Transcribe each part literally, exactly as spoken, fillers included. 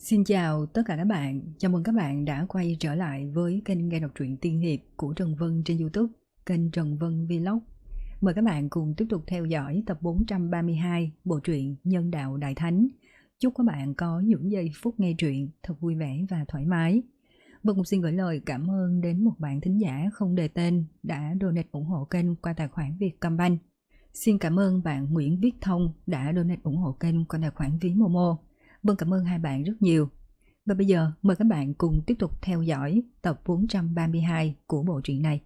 Xin chào tất cả các bạn, chào mừng các bạn đã quay trở lại với kênh nghe đọc truyện tiên hiệp của Trần Vân trên YouTube, kênh Trần Vân Vlog. Mời các bạn cùng tiếp tục theo dõi tập bốn trăm ba mươi hai bộ truyện Nhân Đạo Đại Thánh. Chúc các bạn có những giây phút nghe truyện thật vui vẻ và thoải mái. Vân cũng xin gửi lời cảm ơn đến một bạn thính giả không đề tên đã donate ủng hộ kênh qua tài khoản Vietcombank. Xin cảm ơn bạn Nguyễn Viết Thông đã donate ủng hộ kênh qua tài khoản ví Momo. Vâng, cảm ơn hai bạn rất nhiều. Và bây giờ mời các bạn cùng tiếp tục theo dõi tập bốn trăm ba mươi hai của bộ truyện này.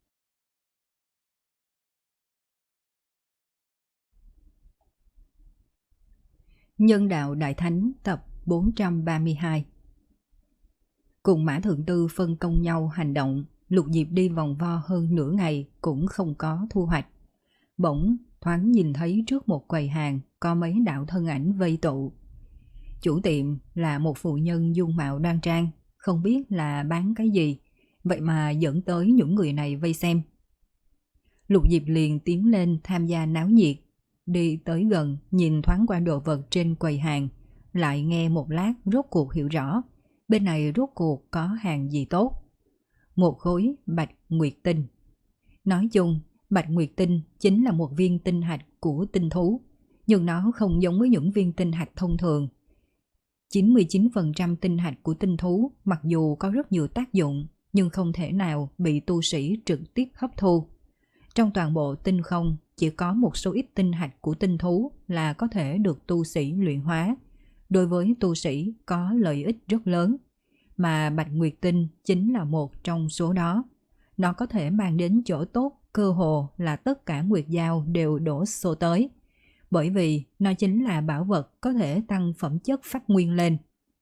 Nhân Đạo Đại Thánh tập bốn trăm ba mươi hai. Cùng Mã Thượng Tư phân công nhau hành động, Lục Diệp đi vòng vo hơn nửa ngày cũng không có thu hoạch. Bỗng thoáng nhìn thấy trước một quầy hàng có mấy đạo thân ảnh vây tụ. Chủ tiệm là một phụ nhân dung mạo đoan trang, không biết là bán cái gì, vậy mà dẫn tới những người này vây xem. Lục Diệp liền tiến lên tham gia náo nhiệt, đi tới gần nhìn thoáng qua đồ vật trên quầy hàng, lại nghe một lát rốt cuộc hiểu rõ, bên này rốt cuộc có hàng gì tốt. Một khối bạch nguyệt tinh. Nói chung, bạch nguyệt tinh chính là một viên tinh hạch của tinh thú, nhưng nó không giống với những viên tinh hạch thông thường. chín mươi chín phần trăm tinh hạch của tinh thú mặc dù có rất nhiều tác dụng, nhưng không thể nào bị tu sĩ trực tiếp hấp thu. Trong toàn bộ tinh không, chỉ có một số ít tinh hạch của tinh thú là có thể được tu sĩ luyện hóa. Đối với tu sĩ có lợi ích rất lớn, mà bạch nguyệt tinh chính là một trong số đó. Nó có thể mang đến chỗ tốt, cơ hồ là tất cả nguyệt giao đều đổ xô tới. Bởi vì nó chính là bảo vật có thể tăng phẩm chất pháp nguyên lên.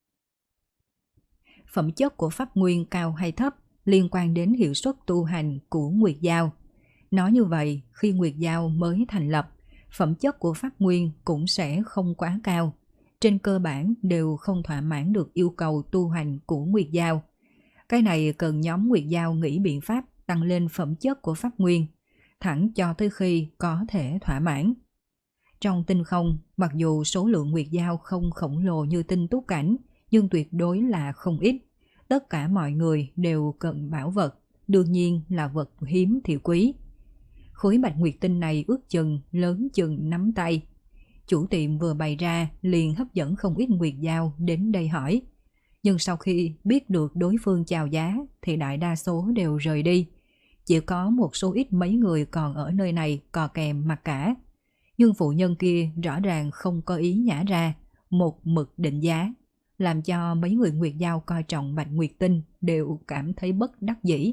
Phẩm chất của pháp nguyên cao hay thấp liên quan đến hiệu suất tu hành của nguyệt giao. Nói như vậy, khi nguyệt giao mới thành lập, phẩm chất của pháp nguyên cũng sẽ không quá cao. Trên cơ bản đều không thỏa mãn được yêu cầu tu hành của nguyệt giao. Cái này cần nhóm nguyệt giao nghĩ biện pháp tăng lên phẩm chất của pháp nguyên, thẳng cho tới khi có thể thỏa mãn. Trong tinh không, mặc dù số lượng nguyệt giao không khổng lồ như tinh tú cảnh, nhưng tuyệt đối là không ít. Tất cả mọi người đều cần bảo vật, đương nhiên là vật hiếm thì quý. Khối bạch nguyệt tinh này ước chừng lớn chừng nắm tay. Chủ tiệm vừa bày ra liền hấp dẫn không ít nguyệt giao đến đây hỏi. Nhưng sau khi biết được đối phương chào giá thì đại đa số đều rời đi. Chỉ có một số ít mấy người còn ở nơi này cò kèm mặc cả. Nhưng phụ nhân kia rõ ràng không có ý nhả ra, một mực định giá, làm cho mấy người nguyệt giao coi trọng bạch nguyệt tinh đều cảm thấy bất đắc dĩ.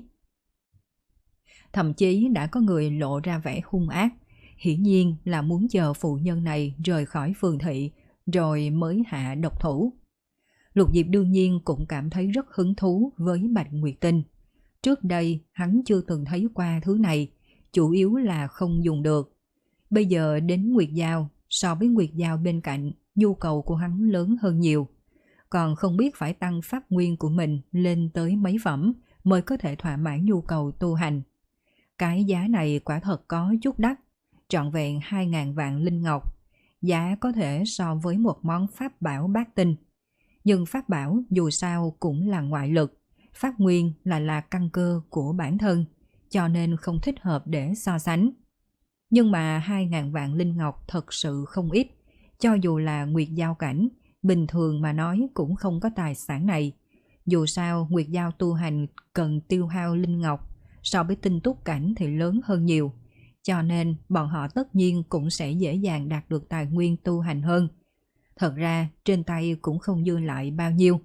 Thậm chí đã có người lộ ra vẻ hung ác, hiển nhiên là muốn chờ phụ nhân này rời khỏi phường thị rồi mới hạ độc thủ. Lục Diệp đương nhiên cũng cảm thấy rất hứng thú với bạch nguyệt tinh. Trước đây hắn chưa từng thấy qua thứ này, chủ yếu là không dùng được. Bây giờ đến nguyệt giao, so với nguyệt giao bên cạnh, nhu cầu của hắn lớn hơn nhiều. Còn không biết phải tăng pháp nguyên của mình lên tới mấy phẩm mới có thể thỏa mãn nhu cầu tu hành. Cái giá này quả thật có chút đắt, trọn vẹn hai ngàn vạn linh ngọc. Giá có thể so với một món pháp bảo bát tinh. Nhưng pháp bảo dù sao cũng là ngoại lực, pháp nguyên là là căn cơ của bản thân, cho nên không thích hợp để so sánh. Nhưng mà hai ngàn vạn linh ngọc thật sự không ít, cho dù là nguyệt giao cảnh, bình thường mà nói cũng không có tài sản này. Dù sao nguyệt giao tu hành cần tiêu hao linh ngọc, so với tinh túc cảnh thì lớn hơn nhiều, cho nên bọn họ tất nhiên cũng sẽ dễ dàng đạt được tài nguyên tu hành hơn. Thật ra trên tay cũng không dư lại bao nhiêu.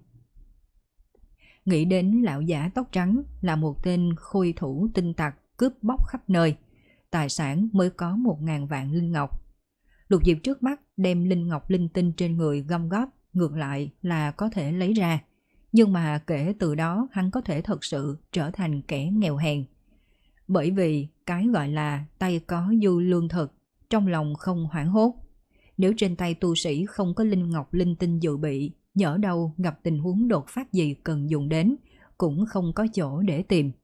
Nghĩ đến lão giả tóc trắng là một tên khôi thủ tinh tặc cướp bóc khắp nơi, tài sản mới có một ngàn vạn linh ngọc. Lục Diệp trước mắt đem linh ngọc linh tinh trên người gom góp, ngược lại là có thể lấy ra. Nhưng mà kể từ đó hắn có thể thật sự trở thành kẻ nghèo hèn. Bởi vì cái gọi là tay có dư lương thực, trong lòng không hoảng hốt. Nếu trên tay tu sĩ không có linh ngọc linh tinh dự bị, nhỡ đâu gặp tình huống đột phát gì cần dùng đến, cũng không có chỗ để tìm.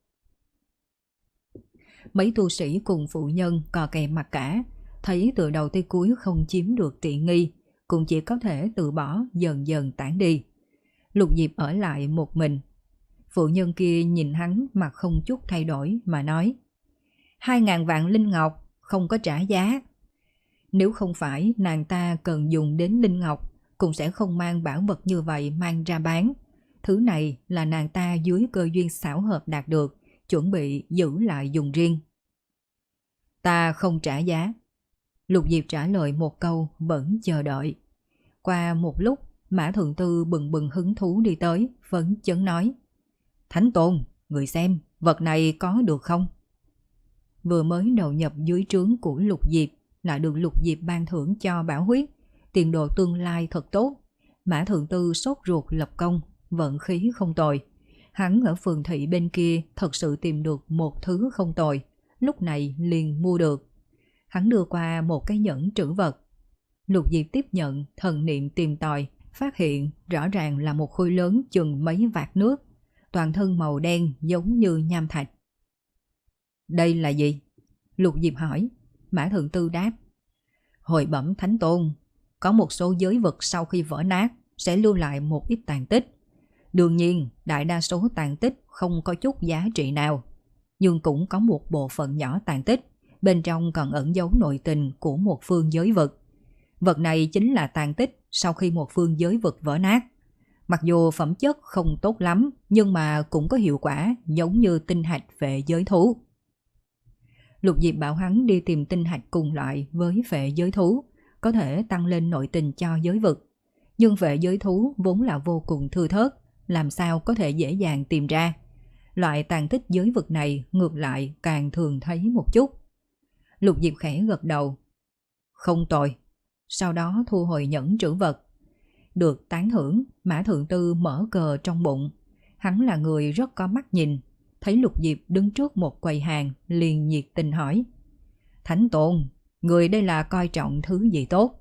Mấy tu sĩ cùng phụ nhân cò kè mặc cả, thấy từ đầu tới cuối không chiếm được tiện nghi, cũng chỉ có thể từ bỏ dần dần tản đi. Lục Diệp ở lại một mình. Phụ nhân kia nhìn hắn mặt không chút thay đổi mà nói: Hai ngàn vạn linh ngọc, không có trả giá. Nếu không phải nàng ta cần dùng đến linh ngọc, cũng sẽ không mang bảo vật như vậy mang ra bán. Thứ này là nàng ta dưới cơ duyên xảo hợp đạt được, chuẩn bị giữ lại dùng riêng. Ta không trả giá. Lục Diệp trả lời một câu vẫn chờ đợi. Qua một lúc, Mã Thượng Tư bừng bừng hứng thú đi tới, phấn chấn nói: Thánh Tôn, người xem, vật này có được không? Vừa mới đầu nhập dưới trướng của Lục Diệp, lại được Lục Diệp ban thưởng cho bảo huyết, tiền đồ tương lai thật tốt. Mã Thượng Tư sốt ruột lập công, vận khí không tồi. Hắn ở phường thị bên kia thật sự tìm được một thứ không tồi, lúc này liền mua được. Hắn đưa qua một cái nhẫn trữ vật. Lục Diệp tiếp nhận, thần niệm tìm tòi, phát hiện rõ ràng là một khối lớn chừng mấy vạt nước, toàn thân màu đen giống như nham thạch. Đây là gì? Lục Diệp hỏi. Mã Thượng Tư đáp: Hồi bẩm Thánh Tôn, có một số giới vực sau khi vỡ nát sẽ lưu lại một ít tàn tích. Đương nhiên, đại đa số tàn tích không có chút giá trị nào, nhưng cũng có một bộ phận nhỏ tàn tích, bên trong còn ẩn giấu nội tình của một phương giới vực. Vật này chính là tàn tích sau khi một phương giới vực vỡ nát. Mặc dù phẩm chất không tốt lắm, nhưng mà cũng có hiệu quả giống như tinh hạch phệ giới thú. Lục Diệp bảo hắn đi tìm tinh hạch cùng loại với phệ giới thú, có thể tăng lên nội tình cho giới vực. Nhưng phệ giới thú vốn là vô cùng thưa thớt, làm sao có thể dễ dàng tìm ra. Loại tàn tích giới vực này ngược lại càng thường thấy một chút. Lục Diệp khẽ gật đầu. Không tồi. Sau đó thu hồi nhẫn trữ vật. Được tán thưởng, Mã Thượng Tư mở cờ trong bụng. Hắn là người rất có mắt nhìn. Thấy Lục Diệp đứng trước một quầy hàng, liền nhiệt tình hỏi: Thánh Tôn, người đây là coi trọng thứ gì tốt?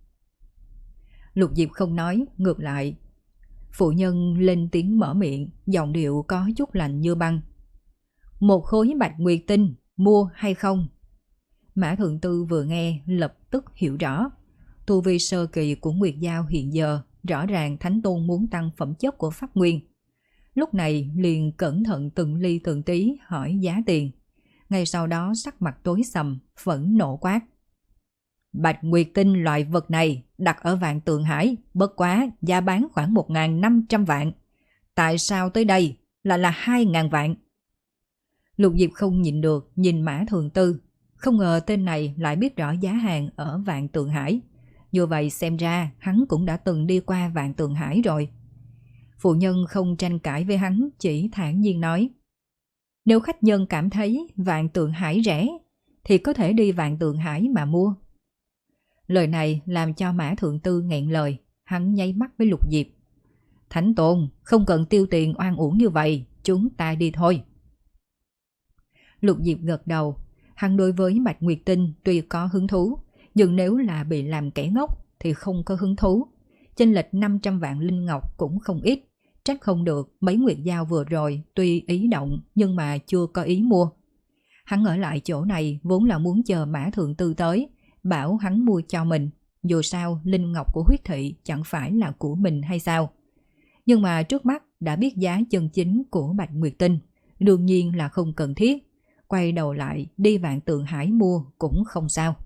Lục Diệp không nói, ngược lại. Phụ nhân lên tiếng mở miệng, giọng điệu có chút lạnh như băng. Một khối bạch nguyệt tinh, mua hay không? Mã Thượng Tư vừa nghe lập tức hiểu rõ. Tu vi sơ kỳ của Nguyệt Giao hiện giờ, rõ ràng Thánh Tôn muốn tăng phẩm chất của pháp nguyên. Lúc này liền cẩn thận từng ly từng tí hỏi giá tiền. Ngay sau đó sắc mặt tối sầm, phẫn nộ quát: Bạch nguyệt tinh loại vật này đặt ở Vạn Tượng Hải, bất quá giá bán khoảng một nghìn năm trăm vạn. Tại sao tới đây là là hai nghìn vạn? Lục Diệp không nhịn được nhìn Mã Thường Tư. Không ngờ tên này lại biết rõ giá hàng ở Vạn Tượng Hải. Như vậy xem ra hắn cũng đã từng đi qua Vạn Tượng Hải rồi. Phụ nhân không tranh cãi với hắn, chỉ thản nhiên nói: Nếu khách nhân cảm thấy Vạn Tượng Hải rẻ, thì có thể đi Vạn Tượng Hải mà mua. Lời này làm cho Mã Thượng Tư nghẹn lời. Hắn nháy mắt với Lục Diệp: Thánh Tôn, không cần tiêu tiền oan uổng như vậy, chúng ta đi thôi. Lục Diệp gật đầu. Hắn đối với Bạch Nguyệt Tinh tuy có hứng thú, nhưng nếu là bị làm kẻ ngốc thì không có hứng thú. Chênh lệch năm trăm vạn linh ngọc cũng không ít. Trách không được mấy Nguyệt Giao vừa rồi tuy ý động nhưng mà chưa có ý mua. Hắn ở lại chỗ này vốn là muốn chờ Mã Thượng Tư tới, bảo hắn mua cho mình. Dù sao linh ngọc của huyết thị chẳng phải là của mình hay sao. Nhưng mà trước mắt đã biết giá chân chính của Bạch Nguyệt Tinh, đương nhiên là không cần thiết. Quay đầu lại đi Vạn Tượng Hải mua cũng không sao.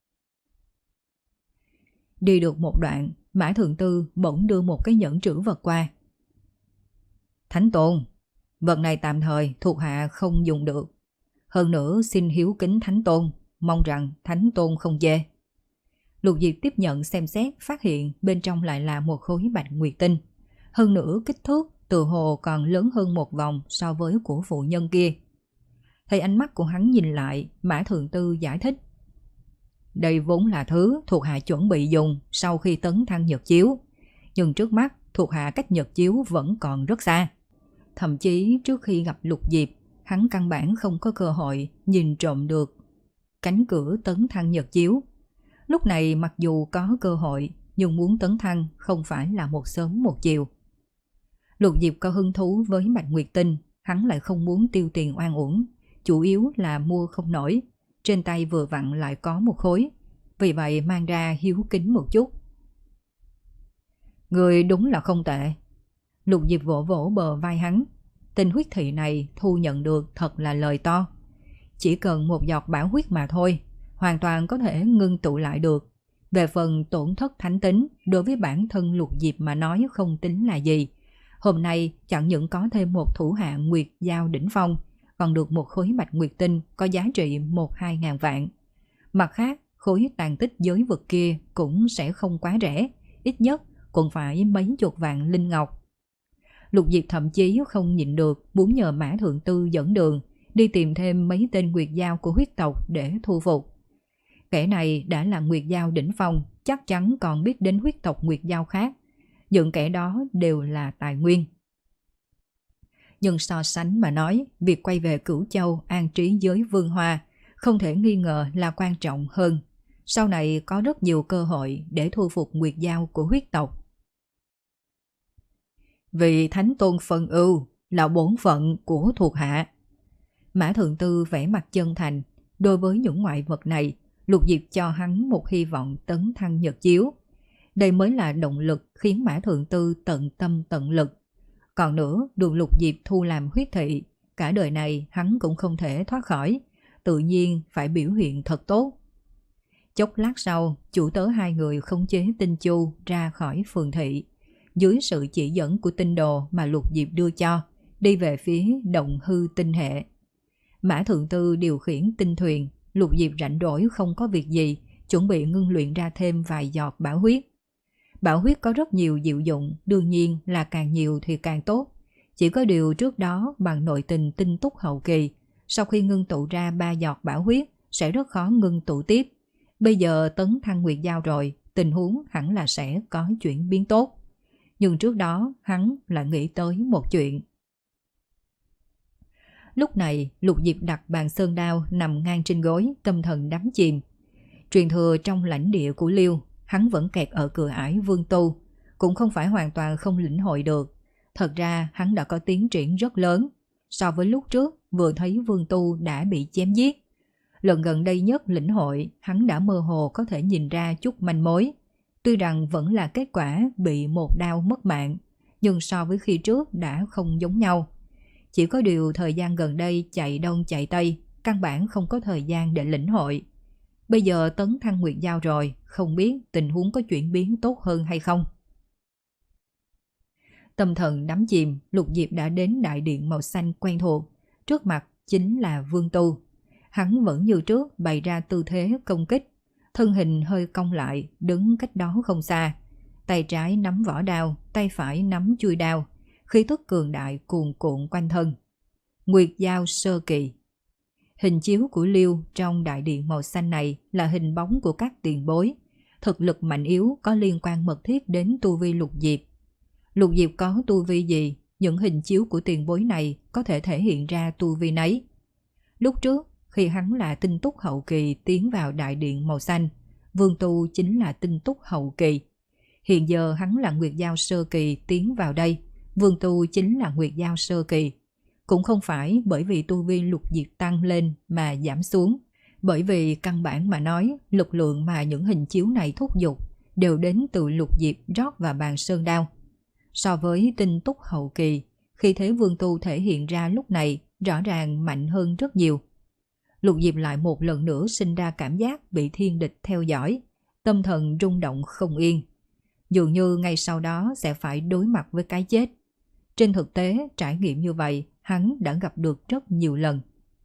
Đi được một đoạn, Mã Thượng Tư bỗng đưa một cái nhẫn trữ vật qua. Thánh Tôn, vật này tạm thời thuộc hạ không dùng được. Hơn nữa xin hiếu kính Thánh Tôn, mong rằng Thánh Tôn không chê. Lục Diệp tiếp nhận xem xét, phát hiện bên trong lại là một khối bạch nguyệt tinh. Hơn nữa kích thước từ hồ còn lớn hơn một vòng so với của phụ nhân kia. Thấy ánh mắt của hắn nhìn lại, Mã Thượng Tư giải thích: Đây vốn là thứ thuộc hạ chuẩn bị dùng sau khi tấn thăng nhật chiếu. Nhưng trước mắt thuộc hạ cách nhật chiếu vẫn còn rất xa. Thậm chí trước khi gặp Lục Diệp, hắn căn bản không có cơ hội nhìn trộm được cánh cửa tấn thăng nhật chiếu. Lúc này mặc dù có cơ hội, nhưng muốn tấn thăng không phải là một sớm một chiều. Lục Diệp có hứng thú với bạch nguyệt tinh, hắn lại không muốn tiêu tiền oan uổng, chủ yếu là mua không nổi. Trên tay vừa vặn lại có một khối, vì vậy mang ra hiếu kính một chút. Người đúng là không tệ. Lục Diệp vỗ vỗ bờ vai hắn. Tên huyết thị này thu nhận được thật là lời to. Chỉ cần một giọt bảo huyết mà thôi, hoàn toàn có thể ngưng tụ lại được. Về phần tổn thất thánh tính, đối với bản thân Lục Diệp mà nói không tính là gì. Hôm nay chẳng những có thêm một thủ hạ Nguyệt Giao đỉnh phong, còn được một khối bạch nguyệt tinh có giá trị một hai ngàn vạn. Mặt khác, khối tàn tích giới vực kia cũng sẽ không quá rẻ, ít nhất cũng phải mấy chục vạn linh ngọc. Lục Diệp thậm chí không nhịn được muốn nhờ Mã Thượng Tư dẫn đường, đi tìm thêm mấy tên Nguyệt Giao của huyết tộc để thu phục. Kẻ này đã là Nguyệt Giao đỉnh phong, chắc chắn còn biết đến huyết tộc Nguyệt Giao khác. Những kẻ đó đều là tài nguyên. Nhưng so sánh mà nói, việc quay về Cửu Châu an trí giới Vương Hoa không thể nghi ngờ là quan trọng hơn. Sau này có rất nhiều cơ hội để thu phục Nguyệt Giao của huyết tộc. Vì Thánh Tôn phân ưu là bổn phận của thuộc hạ. Mã Thượng Tư vẻ mặt chân thành. Đối với những ngoại vật này, Lục Diệp cho hắn một hy vọng tấn thăng nhật chiếu. Đây mới là động lực khiến Mã Thượng Tư tận tâm tận lực. Còn nữa, được Lục Diệp thu làm huyết thị, cả đời này hắn cũng không thể thoát khỏi, tự nhiên phải biểu hiện thật tốt. Chốc lát sau, chủ tớ hai người khống chế Tinh Chu ra khỏi phường thị, dưới sự chỉ dẫn của tinh đồ mà Lục Diệp đưa cho, đi về phía Động Hư tinh hệ. Mã Thượng Tư điều khiển tinh thuyền, Lục Diệp rảnh rỗi không có việc gì, chuẩn bị ngưng luyện ra thêm vài giọt bảo huyết. Bảo huyết có rất nhiều diệu dụng, đương nhiên là càng nhiều thì càng tốt. Chỉ có điều trước đó bằng nội tình tinh túc hậu kỳ, sau khi ngưng tụ ra ba giọt bảo huyết sẽ rất khó ngưng tụ tiếp. Bây giờ tấn thăng Nguyệt Giao rồi, tình huống hẳn là sẽ có chuyển biến tốt. Nhưng trước đó hắn lại nghĩ tới một chuyện. Lúc này Lục Diệp đặt bàn sơn đao nằm ngang trên gối, tâm thần đắm chìm. Truyền thừa trong lãnh địa của Liêu, hắn vẫn kẹt ở cửa ải Vương Tu, cũng không phải hoàn toàn không lĩnh hội được. Thật ra hắn đã có tiến triển rất lớn. So với lúc trước vừa thấy Vương Tu đã bị chém giết, lần gần đây nhất lĩnh hội hắn đã mơ hồ có thể nhìn ra chút manh mối. Tuy rằng vẫn là kết quả bị một đao mất mạng, nhưng so với khi trước đã không giống nhau. Chỉ có điều thời gian gần đây chạy đông chạy tây, căn bản không có thời gian để lĩnh hội. Bây giờ tấn thăng Nguyệt Giao rồi, không biết tình huống có chuyển biến tốt hơn hay không. Tâm thần đắm chìm, Lục Diệp đã đến đại điện màu xanh quen thuộc. Trước mặt chính là Vương Tu. Hắn vẫn như trước bày ra tư thế công kích. Thân hình hơi cong lại, đứng cách đó không xa. Tay trái nắm vỏ đao, tay phải nắm chuôi đao. Khí tức cường đại cuồn cuộn quanh thân. Nguyệt Giao sơ kỳ. Hình chiếu của Liêu trong đại điện màu xanh này là hình bóng của các tiền bối. Thực lực mạnh yếu có liên quan mật thiết đến tu vi Lục Diệp. Lục Diệp có tu vi gì, những hình chiếu của tiền bối này có thể thể hiện ra tu vi nấy. Lúc trước, khi hắn là tinh túc hậu kỳ tiến vào đại điện màu xanh, Vương Tu chính là tinh túc hậu kỳ. Hiện giờ hắn là Nguyệt Giao sơ kỳ tiến vào đây, Vương Tu chính là Nguyệt Giao sơ kỳ. Cũng không phải bởi vì tu vi Lục Diệp tăng lên mà giảm xuống, bởi vì căn bản mà nói, lực lượng mà những hình chiếu này thúc giục đều đến từ Lục Diệp rót vào bàn sơn đao. So với tinh túc hậu kỳ, khi thế Vương Tu thể hiện ra lúc này rõ ràng mạnh hơn rất nhiều. Lục Diệp lại một lần nữa sinh ra cảm giác bị thiên địch theo dõi, tâm thần rung động không yên. Dường như ngay sau đó sẽ phải đối mặt với cái chết. Trên thực tế, trải nghiệm như vậy, hắn đã gặp được rất nhiều lần.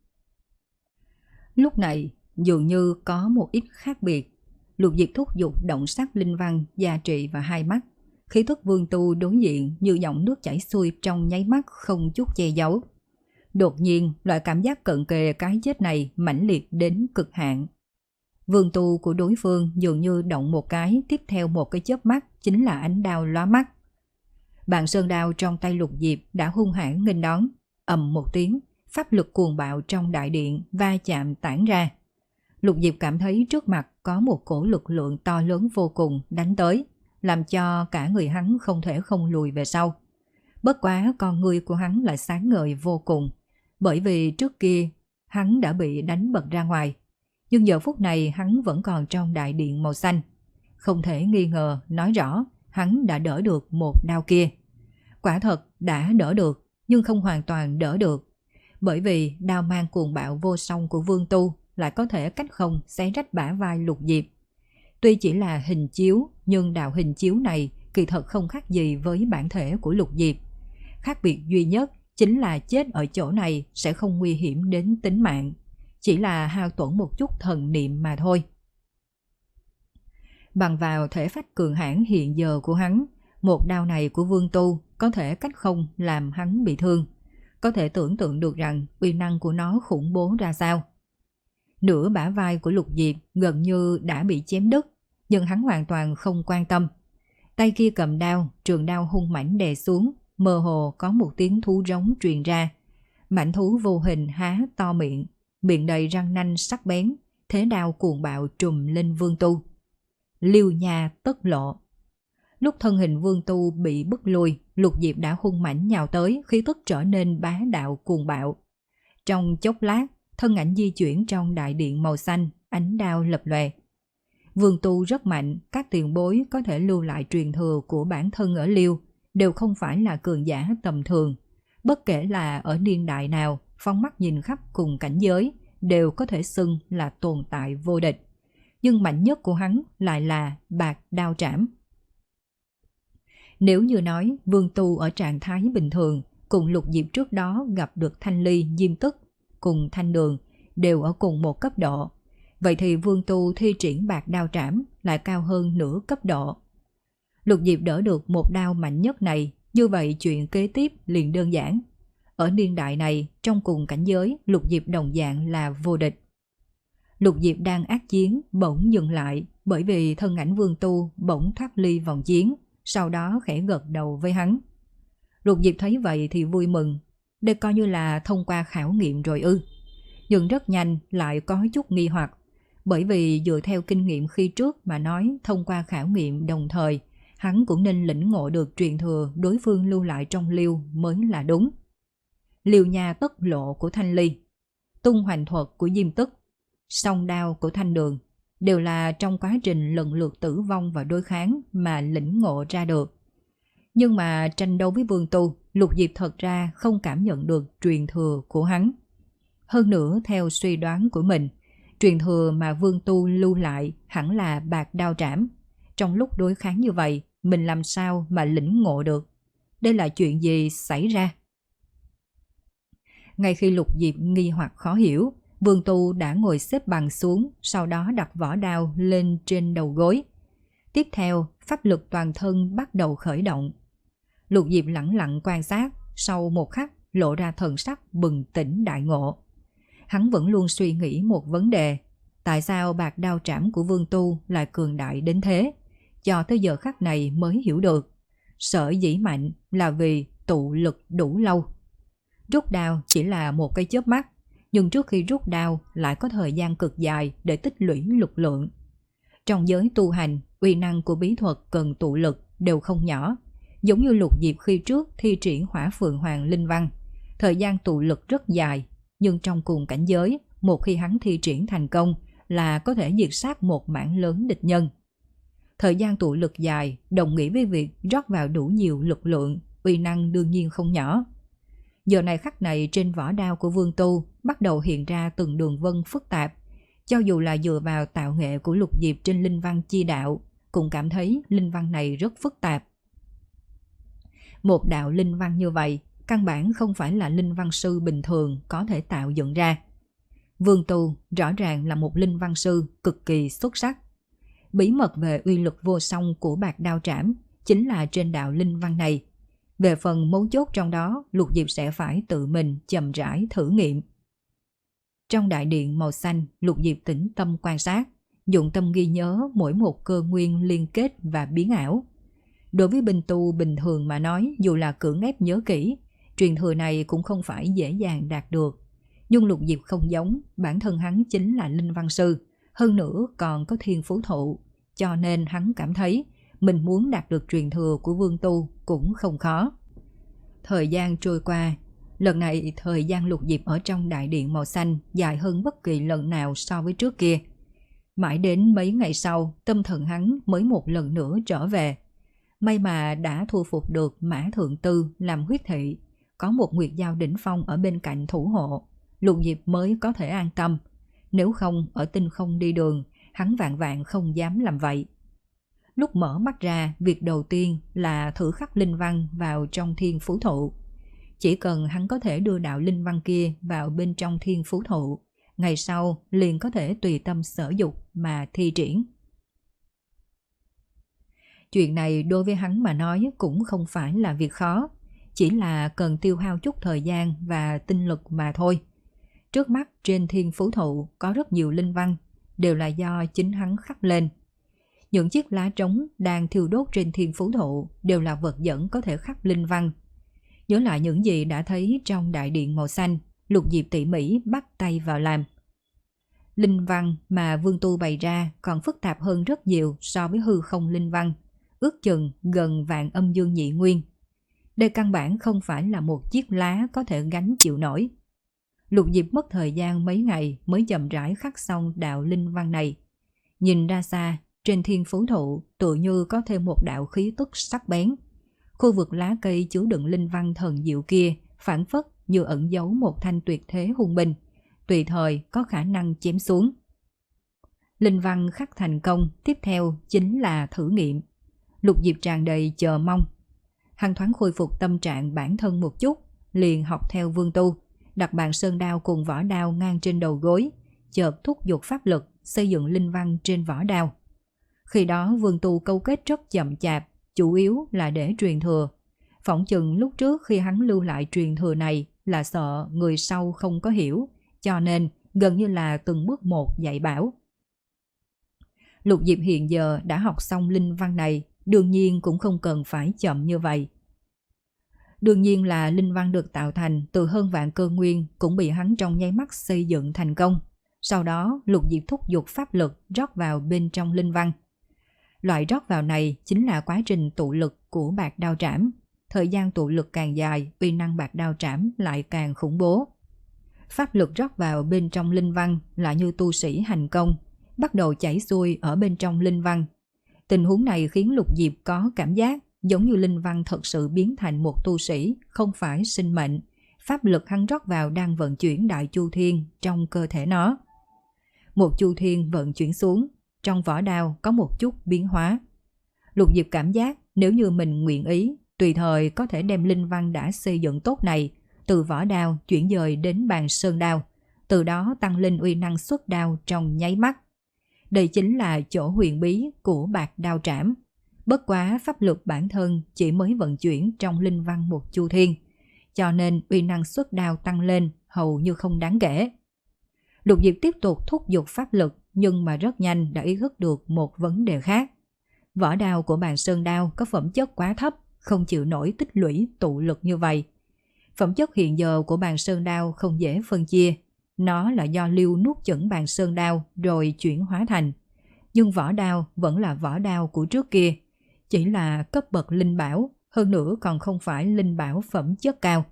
Lúc này, dường như có một ít khác biệt. Lục Diệp thúc giục động sắc linh văn, gia trị và hai mắt. Khí thức Vương Tu đối diện như dòng nước chảy xuôi trong nháy mắt không chút che giấu. Đột nhiên, loại cảm giác cận kề cái chết này mãnh liệt đến cực hạn. Vương Tu của đối phương dường như động một cái, tiếp theo một cái chớp mắt chính là ánh đao lóa mắt. Bàn sơn đao trong tay Lục Diệp đã hung hãn nghênh đón, ầm một tiếng, pháp lực cuồng bạo trong đại điện va chạm tản ra. Lục Diệp cảm thấy trước mặt có một cổ lực lượng to lớn vô cùng đánh tới, làm cho cả người hắn không thể không lùi về sau. Bất quá con người của hắn lại sáng ngời vô cùng, bởi vì trước kia hắn đã bị đánh bật ra ngoài, nhưng giờ phút này hắn vẫn còn trong đại điện màu xanh. Không thể nghi ngờ nói rõ hắn đã đỡ được một đao kia. quả thật đã đỡ được, nhưng không hoàn toàn đỡ được. Bởi vì đao mang cuồng bạo vô song của Vương Tu lại có thể cách không xé rách bả vai Lục Diệp. Tuy chỉ là hình chiếu, nhưng đạo hình chiếu này kỳ thật không khác gì với bản thể của Lục Diệp. Khác biệt duy nhất chính là chết ở chỗ này sẽ không nguy hiểm đến tính mạng, chỉ là hao tổn một chút thần niệm mà thôi. Bằng vào thể phách cường hãn hiện giờ của hắn, một đao này của Vương Tu có thể cách không làm hắn bị thương. Có thể tưởng tượng được rằng uy năng của nó khủng bố ra sao. Nửa bả vai của Lục Diệp gần như đã bị chém đứt, nhưng hắn hoàn toàn không quan tâm. Tay kia cầm đao, trường đao hung mãnh đè xuống, mơ hồ có một tiếng thú rống truyền ra. Mãnh thú vô hình há to miệng, miệng đầy răng nanh sắc bén, thế đao cuồng bạo trùm lên Vương Tu. Liêu nha tất lộ. Lúc thân hình Vương Tu bị bức lui, Lục Diệp đã hung mãnh nhào tới, khí tức trở nên bá đạo cuồng bạo. Trong chốc lát, thân ảnh di chuyển trong đại điện màu xanh, ánh đao lập lòe. Vương Tu rất mạnh, các tiền bối có thể lưu lại truyền thừa của bản thân ở Liêu đều không phải là cường giả tầm thường. Bất kể là ở niên đại nào, phóng mắt nhìn khắp cùng cảnh giới, đều có thể xưng là tồn tại vô địch. Nhưng mạnh nhất của hắn lại là bạc đao trảm. Nếu như nói Vương Tu ở trạng thái bình thường, cùng Lục Diệp trước đó gặp được Thanh Ly, Diêm Tức, cùng Thanh Đường, đều ở cùng một cấp độ, vậy thì Vương Tu thi triển bạc đao trảm lại cao hơn nửa cấp độ. Lục Diệp đỡ được một đao mạnh nhất này, như vậy chuyện kế tiếp liền đơn giản. Ở niên đại này, trong cùng cảnh giới, Lục Diệp đồng dạng là vô địch. Lục Diệp đang ác chiến, bỗng dừng lại, bởi vì thân ảnh Vương Tu bỗng thoát ly vòng chiến, sau đó khẽ gật đầu với hắn. Lục Diệp thấy vậy thì vui mừng, đây coi như là thông qua khảo nghiệm rồi ư. Nhưng rất nhanh lại có chút nghi hoặc, bởi vì dựa theo kinh nghiệm khi trước mà nói thông qua khảo nghiệm đồng thời, hắn cũng nên lĩnh ngộ được truyền thừa đối phương lưu lại trong Liêu mới là đúng. Liêu nha tất lộ của Thanh Ly, tung hoành thuật của Diêm Tức, song đao của Thanh Đường, đều là trong quá trình lần lượt tử vong và đối kháng mà lĩnh ngộ ra được. Nhưng mà tranh đấu với Vương Tu, Lục Diệp thật ra không cảm nhận được truyền thừa của hắn. Hơn nữa, theo suy đoán của mình, truyền thừa mà Vương Tu lưu lại hẳn là bạc đao trảm. Trong lúc đối kháng như vậy, mình làm sao mà lĩnh ngộ được? Đây là chuyện gì xảy ra? Ngay khi Lục Diệp nghi hoặc khó hiểu, Vương Tu đã ngồi xếp bằng xuống, sau đó đặt vỏ đao lên trên đầu gối. Tiếp theo, pháp lực toàn thân bắt đầu khởi động. Lục Diệp lẳng lặng quan sát, sau một khắc lộ ra thần sắc bừng tỉnh đại ngộ. Hắn vẫn luôn suy nghĩ một vấn đề, tại sao bạc đao trảm của Vương Tu lại cường đại đến thế? Cho tới giờ khắc này mới hiểu được. Sở dĩ mạnh là vì tụ lực đủ lâu. Rút đao chỉ là một cái chớp mắt, nhưng trước khi rút đao lại có thời gian cực dài để tích lũy lực lượng. Trong giới tu hành, uy năng của bí thuật cần tụ lực đều không nhỏ. Giống như Lục Diệp khi trước thi triển Hỏa Phượng Hoàng Linh Văn, thời gian tụ lực rất dài, nhưng trong cùng cảnh giới, một khi hắn thi triển thành công là có thể diệt sát một mảng lớn địch nhân. Thời gian tụ lực dài đồng nghĩa với việc rót vào đủ nhiều lực lượng, uy năng đương nhiên không nhỏ. Giờ này khắc này trên vỏ đao của Vương Tu bắt đầu hiện ra từng đường vân phức tạp. Cho dù là dựa vào tạo nghệ của Lục Diệp trên linh văn chi đạo, cũng cảm thấy linh văn này rất phức tạp. Một đạo linh văn như vậy, căn bản không phải là linh văn sư bình thường có thể tạo dựng ra. Vương Tu rõ ràng là một linh văn sư cực kỳ xuất sắc. Bí mật về uy lực vô song của bạc đao trảm chính là trên đạo linh văn này. Về phần mấu chốt trong đó, Lục Diệp sẽ phải tự mình chậm rãi thử nghiệm. Trong đại điện màu xanh, Lục Diệp tĩnh tâm quan sát, dụng tâm ghi nhớ mỗi một cơ nguyên liên kết và biến ảo. Đối với binh tu bình thường mà nói, dù là cưỡng ép nhớ kỹ, truyền thừa này cũng không phải dễ dàng đạt được. Nhưng Lục Diệp không giống, bản thân hắn chính là linh văn sư, hơn nữa còn có thiên phú thụ, cho nên hắn cảm thấy mình muốn đạt được truyền thừa của Vương Tu cũng không khó. Thời gian trôi qua, lần này thời gian Lục Diệp ở trong đại điện màu xanh dài hơn bất kỳ lần nào so với trước kia. Mãi đến mấy ngày sau, tâm thần hắn mới một lần nữa trở về. May mà đã thu phục được Mã Thượng Tư làm huyết thị, có một Nguyệt Giao đỉnh phong ở bên cạnh thủ hộ, Lục Diệp mới có thể an tâm. Nếu không, ở tinh không đi đường, hắn vạn vạn không dám làm vậy. Lúc mở mắt ra, việc đầu tiên là thử khắc linh văn vào trong thiên phú thụ. Chỉ cần hắn có thể đưa đạo linh văn kia vào bên trong thiên phú thụ, ngày sau liền có thể tùy tâm sở dục mà thi triển. Chuyện này đối với hắn mà nói cũng không phải là việc khó, chỉ là cần tiêu hao chút thời gian và tinh lực mà thôi. Trước mắt trên thiên phú thụ có rất nhiều linh văn, đều là do chính hắn khắc lên. Những chiếc lá trống đang thiêu đốt trên thiên phú thụ đều là vật dẫn có thể khắc linh văn. Nhớ lại những gì đã thấy trong đại điện màu xanh, Lục Diệp tỉ mỉ bắt tay vào làm. Linh văn mà Vương Tu bày ra còn phức tạp hơn rất nhiều so với hư không linh văn, ước chừng gần vạn âm dương nhị nguyên. Đây căn bản không phải là một chiếc lá có thể gánh chịu nổi. Lục Diệp mất thời gian mấy ngày mới chậm rãi khắc xong đạo linh văn này. Nhìn ra xa, trên thiên phú thụ tự như có thêm một đạo khí tức sắc bén. Khu vực lá cây chứa đựng linh văn thần diệu kia phản phất như ẩn giấu một thanh tuyệt thế hung binh, tùy thời có khả năng chém xuống. Linh văn khắc thành công, tiếp theo chính là thử nghiệm. Lục Diệp tràn đầy chờ mong. Hắn thoáng khôi phục tâm trạng bản thân một chút, liền học theo Vương Tu, đặt bàn sơn đao cùng vỏ đao ngang trên đầu gối, chợt thúc giục pháp lực xây dựng linh văn trên vỏ đao. Khi đó Vương Tu câu kết rất chậm chạp, chủ yếu là để truyền thừa. Phỏng chừng lúc trước khi hắn lưu lại truyền thừa này là sợ người sau không có hiểu, cho nên gần như là từng bước một dạy bảo. Lục Diệp hiện giờ đã học xong linh văn này, đương nhiên cũng không cần phải chậm như vậy. Đương nhiên là linh văn được tạo thành từ hơn vạn cơ nguyên cũng bị hắn trong nháy mắt xây dựng thành công. Sau đó Lục Diệp thúc giục pháp lực rót vào bên trong linh văn. Loại rót vào này chính là quá trình tụ lực của bạc đao trảm. Thời gian tụ lực càng dài, uy năng bạc đao trảm lại càng khủng bố. Pháp lực rót vào bên trong linh văn là như tu sĩ hành công, bắt đầu chảy xuôi ở bên trong linh văn. Tình huống này khiến Lục Diệp có cảm giác giống như linh văn thật sự biến thành một tu sĩ, không phải sinh mệnh. Pháp lực hắn rót vào đang vận chuyển đại chu thiên trong cơ thể nó. Một chu thiên vận chuyển xuống, trong vỏ đao có một chút biến hóa. Lục Diệp cảm giác nếu như mình nguyện ý, tùy thời có thể đem linh văn đã xây dựng tốt này từ vỏ đao chuyển dời đến bàn sơn đao, từ đó tăng lên uy năng xuất đao trong nháy mắt. Đây chính là chỗ huyền bí của bạc đao trảm. Bất quá pháp lực bản thân chỉ mới vận chuyển trong linh văn một chu thiên, cho nên uy năng xuất đao tăng lên hầu như không đáng kể. Lục Diệp tiếp tục thúc giục pháp lực, nhưng mà rất nhanh đã ý thức được một vấn đề khác. Vỏ đao của bàn sơn đao có phẩm chất quá thấp, không chịu nổi tích lũy tụ lực như vậy. Phẩm chất hiện giờ của bàn sơn đao không dễ phân chia. Nó là do Lưu nuốt chửng bàn sơn đao rồi chuyển hóa thành. Nhưng vỏ đao vẫn là vỏ đao của trước kia, chỉ là cấp bậc linh bảo, hơn nữa còn không phải linh bảo phẩm chất cao.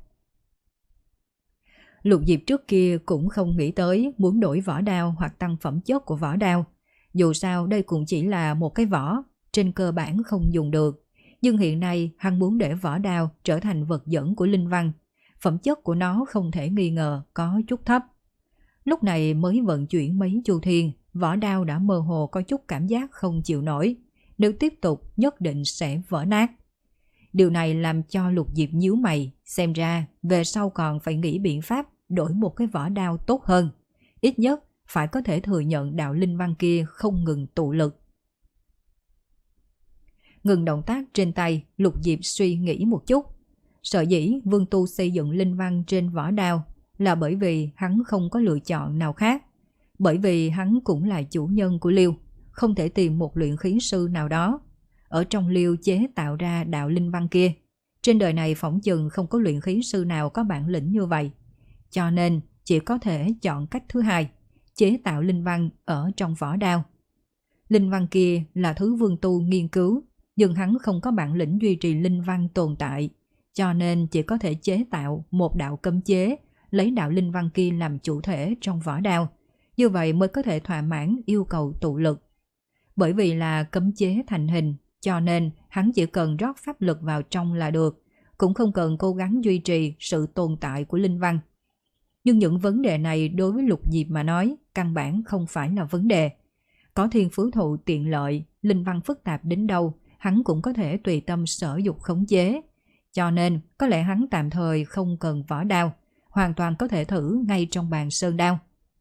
Lục Diệp trước kia cũng không nghĩ tới muốn đổi vỏ đao hoặc tăng phẩm chất của vỏ đao. Dù sao đây cũng chỉ là một cái vỏ, trên cơ bản không dùng được. Nhưng hiện nay hắn muốn để vỏ đao trở thành vật dẫn của linh văn. Phẩm chất của nó không thể nghi ngờ có chút thấp. Lúc này mới vận chuyển mấy chu thiên, vỏ đao đã mơ hồ có chút cảm giác không chịu nổi. Nếu tiếp tục nhất định sẽ vỡ nát. Điều này làm cho Lục Diệp nhíu mày, xem ra về sau còn phải nghĩ biện pháp đổi một cái vỏ đao tốt hơn. Ít nhất phải có thể thừa nhận đạo linh văn kia không ngừng tụ lực. Ngừng động tác trên tay, Lục Diệp suy nghĩ một chút. Sở dĩ Vương Tu xây dựng linh văn trên vỏ đao là bởi vì hắn không có lựa chọn nào khác. Bởi vì hắn cũng là chủ nhân của Liêu, không thể tìm một luyện khí sư nào đó ở trong Liêu chế tạo ra đạo linh văn kia. Trên đời này phỏng chừng không có luyện khí sư nào có bản lĩnh như vậy. Cho nên chỉ có thể chọn cách thứ hai, chế tạo linh văn ở trong vỏ đao. Linh văn kia là thứ Vương Tu nghiên cứu, nhưng hắn không có bản lĩnh duy trì linh văn tồn tại, cho nên chỉ có thể chế tạo một đạo cấm chế, lấy đạo linh văn kia làm chủ thể trong vỏ đao. Như vậy mới có thể thỏa mãn yêu cầu tụ lực. Bởi vì là cấm chế thành hình, cho nên hắn chỉ cần rót pháp lực vào trong là được, cũng không cần cố gắng duy trì sự tồn tại của linh văn. Nhưng những vấn đề này đối với Lục Diệp mà nói, căn bản không phải là vấn đề. Có thiên phú thụ tiện lợi, linh văn phức tạp đến đâu, hắn cũng có thể tùy tâm sở dục khống chế. Cho nên, có lẽ hắn tạm thời không cần võ đao, hoàn toàn có thể thử ngay trong bàn sơn đao.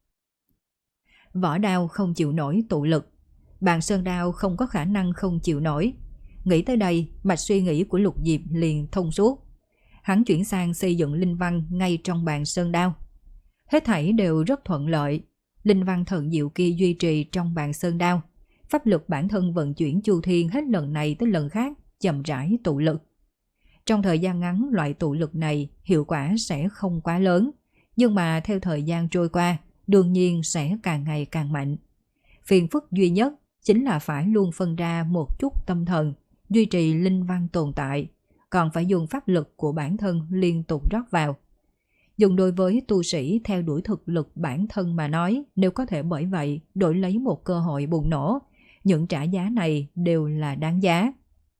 Võ đao không chịu nổi tụ lực, bàn sơn đao không có khả năng không chịu nổi. Nghĩ tới đây, mạch suy nghĩ của Lục Diệp liền thông suốt. Hắn chuyển sang xây dựng linh văn ngay trong bàn sơn đao. Hết thảy đều rất thuận lợi. Linh văn thần diệu kia duy trì trong bàn sơn đao. Pháp lực bản thân vận chuyển chu thiên hết lần này tới lần khác, chậm rãi tụ lực. Trong thời gian ngắn, loại tụ lực này hiệu quả sẽ không quá lớn, nhưng mà theo thời gian trôi qua, đương nhiên sẽ càng ngày càng mạnh. Phiền phức duy nhất chính là phải luôn phân ra một chút tâm thần, duy trì linh văn tồn tại, còn phải dùng pháp lực của bản thân liên tục rót vào. Dùng đối với tu sĩ theo đuổi thực lực bản thân mà nói, nếu có thể bởi vậy đổi lấy một cơ hội bùng nổ, những trả giá này đều là đáng giá.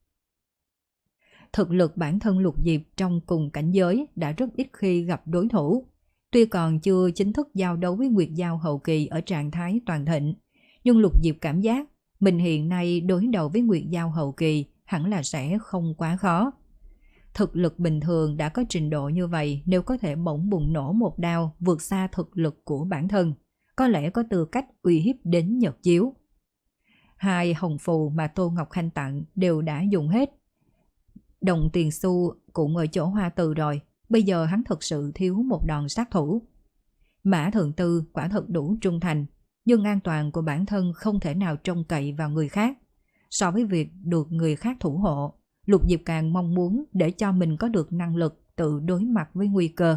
Thực lực bản thân Lục Diệp trong cùng cảnh giới đã rất ít khi gặp đối thủ. Tuy còn chưa chính thức giao đấu với Nguyệt Giao hậu kỳ ở trạng thái toàn thịnh, nhưng Lục Diệp cảm giác mình hiện nay đối đầu với Nguyệt Giao hậu kỳ hẳn là sẽ không quá khó. Thực lực bình thường đã có trình độ như vậy, nếu có thể bỗng bùng nổ một đao vượt xa thực lực của bản thân, có lẽ có tư cách uy hiếp đến Nhật Chiếu. Hai hồng phù mà Tô Ngọc Khanh tặng đều đã dùng hết. Đồng tiền xu cũng ở chỗ Hoa Từ rồi, bây giờ hắn thật sự thiếu một đòn sát thủ. Mã Thượng Tư quả thật đủ trung thành, nhưng an toàn của bản thân không thể nào trông cậy vào người khác. So với việc được người khác thủ hộ, Lục Diệp càng mong muốn để cho mình có được năng lực tự đối mặt với nguy cơ.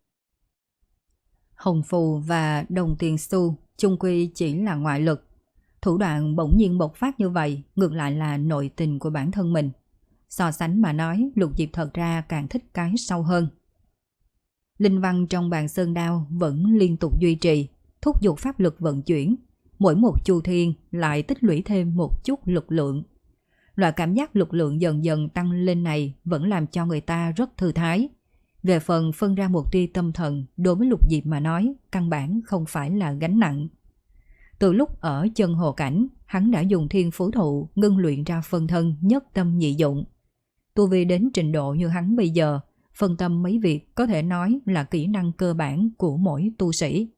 Hồng phù và đồng tiền xu chung quy chỉ là ngoại lực. Thủ đoạn bỗng nhiên bộc phát như vậy ngược lại là nội tình của bản thân mình. So sánh mà nói, Lục Diệp thật ra càng thích cái sâu hơn. Linh văn trong bàn sơn đao vẫn liên tục duy trì, thúc giục pháp lực vận chuyển. Mỗi một chu thiên lại tích lũy thêm một chút lực lượng. Loại cảm giác lực lượng dần dần tăng lên này vẫn làm cho người ta rất thư thái. Về phần phân ra một tia tâm thần, đối với Lục Diệp mà nói, căn bản không phải là gánh nặng. Từ lúc ở chân hồ cảnh, hắn đã dùng thiên phú thụ ngưng luyện ra phân thân nhất tâm nhị dụng. Tu vi đến trình độ như hắn bây giờ, phân tâm mấy việc có thể nói là kỹ năng cơ bản của mỗi tu sĩ.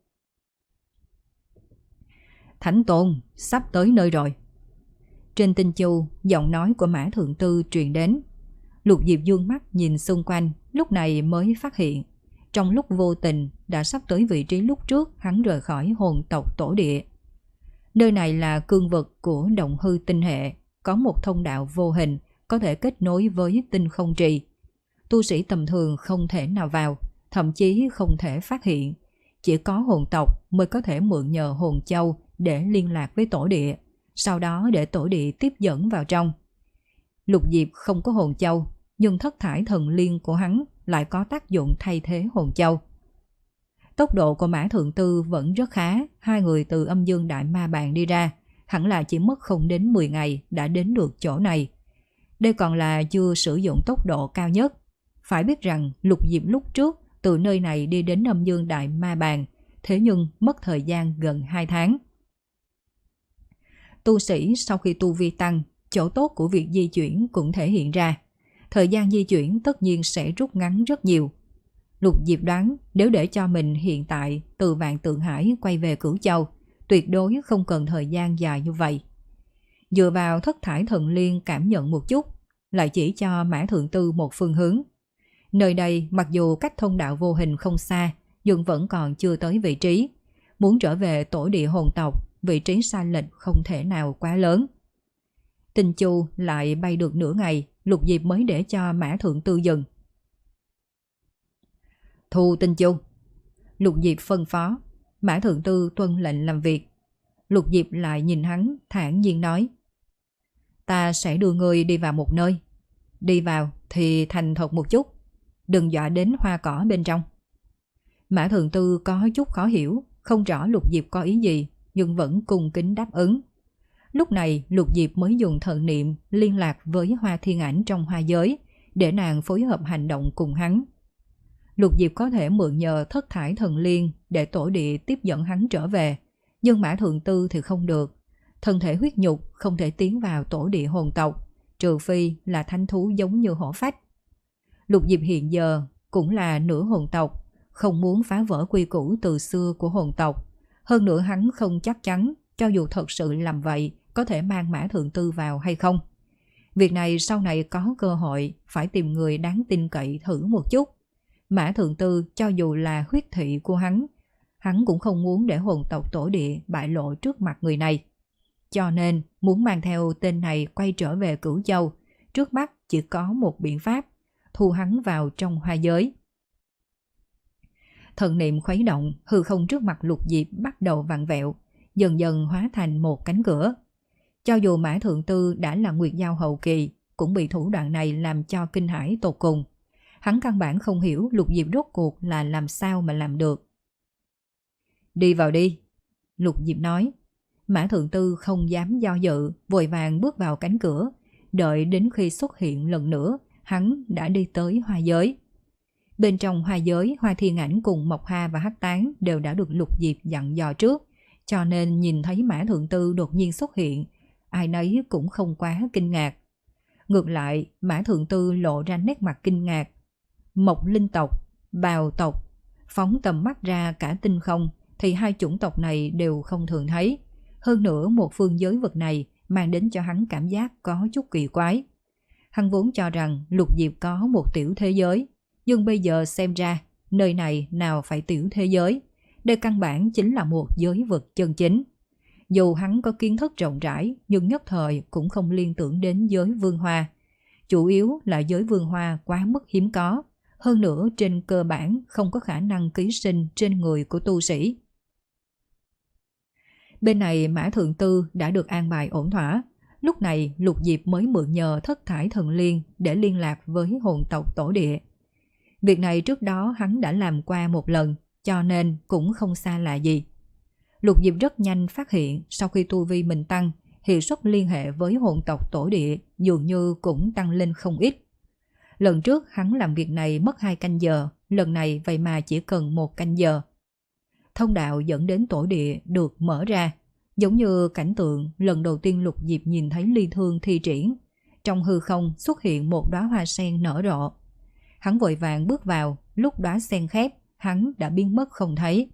Thánh Tôn, sắp tới nơi rồi. Trên tinh chu, giọng nói của Mã Thượng Tư truyền đến. Lục Diệp dương mắt nhìn xung quanh, lúc này mới phát hiện. Trong lúc vô tình đã sắp tới vị trí lúc trước hắn rời khỏi hồn tộc tổ địa. Nơi này là cương vực của động hư tinh hệ, có một thông đạo vô hình có thể kết nối với tinh không trì. Tu sĩ tầm thường không thể nào vào, thậm chí không thể phát hiện. Chỉ có hồn tộc mới có thể mượn nhờ hồn châu để liên lạc với tổ địa, sau đó để tổ địa tiếp dẫn vào trong. Lục Diệp không có hồn châu, nhưng thất thải thần liên của hắn lại có tác dụng thay thế hồn châu. Tốc độ của Mã Thượng Tư vẫn rất khá, hai người từ âm dương đại ma bàn đi ra, hẳn là chỉ mất không đến mười ngày đã đến được chỗ này. Đây còn là chưa sử dụng tốc độ cao nhất. Phải biết rằng Lục Diệp lúc trước từ nơi này đi đến âm dương đại ma bàn, thế nhưng mất thời gian gần hai tháng. Tu sĩ sau khi tu vi tăng, chỗ tốt của việc di chuyển cũng thể hiện ra. Thời gian di chuyển tất nhiên sẽ rút ngắn rất nhiều. Lục Diệp đoán nếu để cho mình hiện tại từ Vạn Tượng Hải quay về Cửu Châu, tuyệt đối không cần thời gian dài như vậy. Dựa vào thất thải thần liên cảm nhận một chút, lại chỉ cho Mã Thượng Tư một phương hướng. Nơi đây mặc dù cách thông đạo vô hình không xa, nhưng vẫn còn chưa tới vị trí. Muốn trở về tổ địa hồn tộc, vị trí sai lệch không thể nào quá lớn. Tinh chu lại bay được nửa ngày, Lục Diệp mới để cho Mã Thượng Tư dừng. Thu tinh chu. Lục Diệp phân phó. Mã Thượng Tư tuân lệnh làm việc. Lục Diệp lại nhìn hắn, thản nhiên nói. Ta sẽ đưa ngươi đi vào một nơi. Đi vào thì thành thật một chút, đừng dọa đến hoa cỏ bên trong. Mã Thượng Tư có chút khó hiểu, không rõ Lục Diệp có ý gì, nhưng vẫn cung kính đáp ứng. Lúc này Lục Diệp mới dùng thần niệm liên lạc với Hoa Thiên Ảnh trong hoa giới để nàng phối hợp hành động cùng hắn. Lục Diệp có thể mượn nhờ thất thải thần liên để tổ địa tiếp dẫn hắn trở về, nhưng Mã Thượng Tư thì không được. Thân thể huyết nhục không thể tiến vào tổ địa hồn tộc, trừ phi là thánh thú giống như hổ phách. Lục Diệp hiện giờ cũng là nửa hồn tộc, không muốn phá vỡ quy củ từ xưa của hồn tộc. Hơn nữa hắn không chắc chắn cho dù thật sự làm vậy có thể mang Mã Thượng Tư vào hay không. Việc này sau này có cơ hội phải tìm người đáng tin cậy thử một chút. Mã Thượng Tư cho dù là huyết thị của hắn, hắn cũng không muốn để hồn tộc tổ địa bại lộ trước mặt người này. Cho nên muốn mang theo tên này quay trở về Cửu Châu, trước mắt chỉ có một biện pháp, thu hắn vào trong hoa giới. Thần niệm khuấy động, hư không trước mặt Lục Diệp bắt đầu vặn vẹo, dần dần hóa thành một cánh cửa. Cho dù Mã Thượng Tư đã là Nguyệt Giao hậu kỳ, cũng bị thủ đoạn này làm cho kinh hãi tột cùng. Hắn căn bản không hiểu Lục Diệp rốt cuộc là làm sao mà làm được. Đi vào đi, Lục Diệp nói. Mã Thượng Tư không dám do dự, vội vàng bước vào cánh cửa. Đợi đến khi xuất hiện lần nữa, hắn đã đi tới hoa giới. Bên trong hoa giới, Hoa Thiên Ảnh cùng Mộc Hà và Hắc Tán đều đã được Lục Diệp dặn dò trước, cho nên nhìn thấy Mã Thượng Tư đột nhiên xuất hiện, ai nấy cũng không quá kinh ngạc. Ngược lại, Mã Thượng Tư lộ ra nét mặt kinh ngạc. Mộc linh tộc, bào tộc, phóng tầm mắt ra cả tinh không thì hai chủng tộc này đều không thường thấy. Hơn nữa một phương giới vực này mang đến cho hắn cảm giác có chút kỳ quái. Hắn vốn cho rằng Lục Diệp có một tiểu thế giới, nhưng bây giờ xem ra nơi này nào phải tiểu thế giới, đây căn bản chính là một giới vực chân chính. Dù hắn có kiến thức rộng rãi nhưng nhất thời cũng không liên tưởng đến giới vương hoa. Chủ yếu là giới vương hoa quá mức hiếm có, hơn nữa trên cơ bản không có khả năng ký sinh trên người của tu sĩ. Bên này Mã Thượng Tư đã được an bài ổn thỏa. Lúc này Lục Diệp mới mượn nhờ thất thải thần liên để liên lạc với hồn tộc tổ địa. Việc này trước đó hắn đã làm qua một lần, cho nên cũng không xa lạ gì. Lục Diệp rất nhanh phát hiện sau khi tu vi mình tăng, hiệu suất liên hệ với hồn tộc tổ địa dường như cũng tăng lên không ít. Lần trước hắn làm việc này mất hai canh giờ, lần này vậy mà chỉ cần một canh giờ. Thông đạo dẫn đến tổ địa được mở ra, giống như cảnh tượng lần đầu tiên Lục Diệp nhìn thấy Ly Thương thi triển. Trong hư không xuất hiện một đóa hoa sen nở rộ. Hắn vội vàng bước vào, lúc đóa sen khép, hắn đã biến mất không thấy.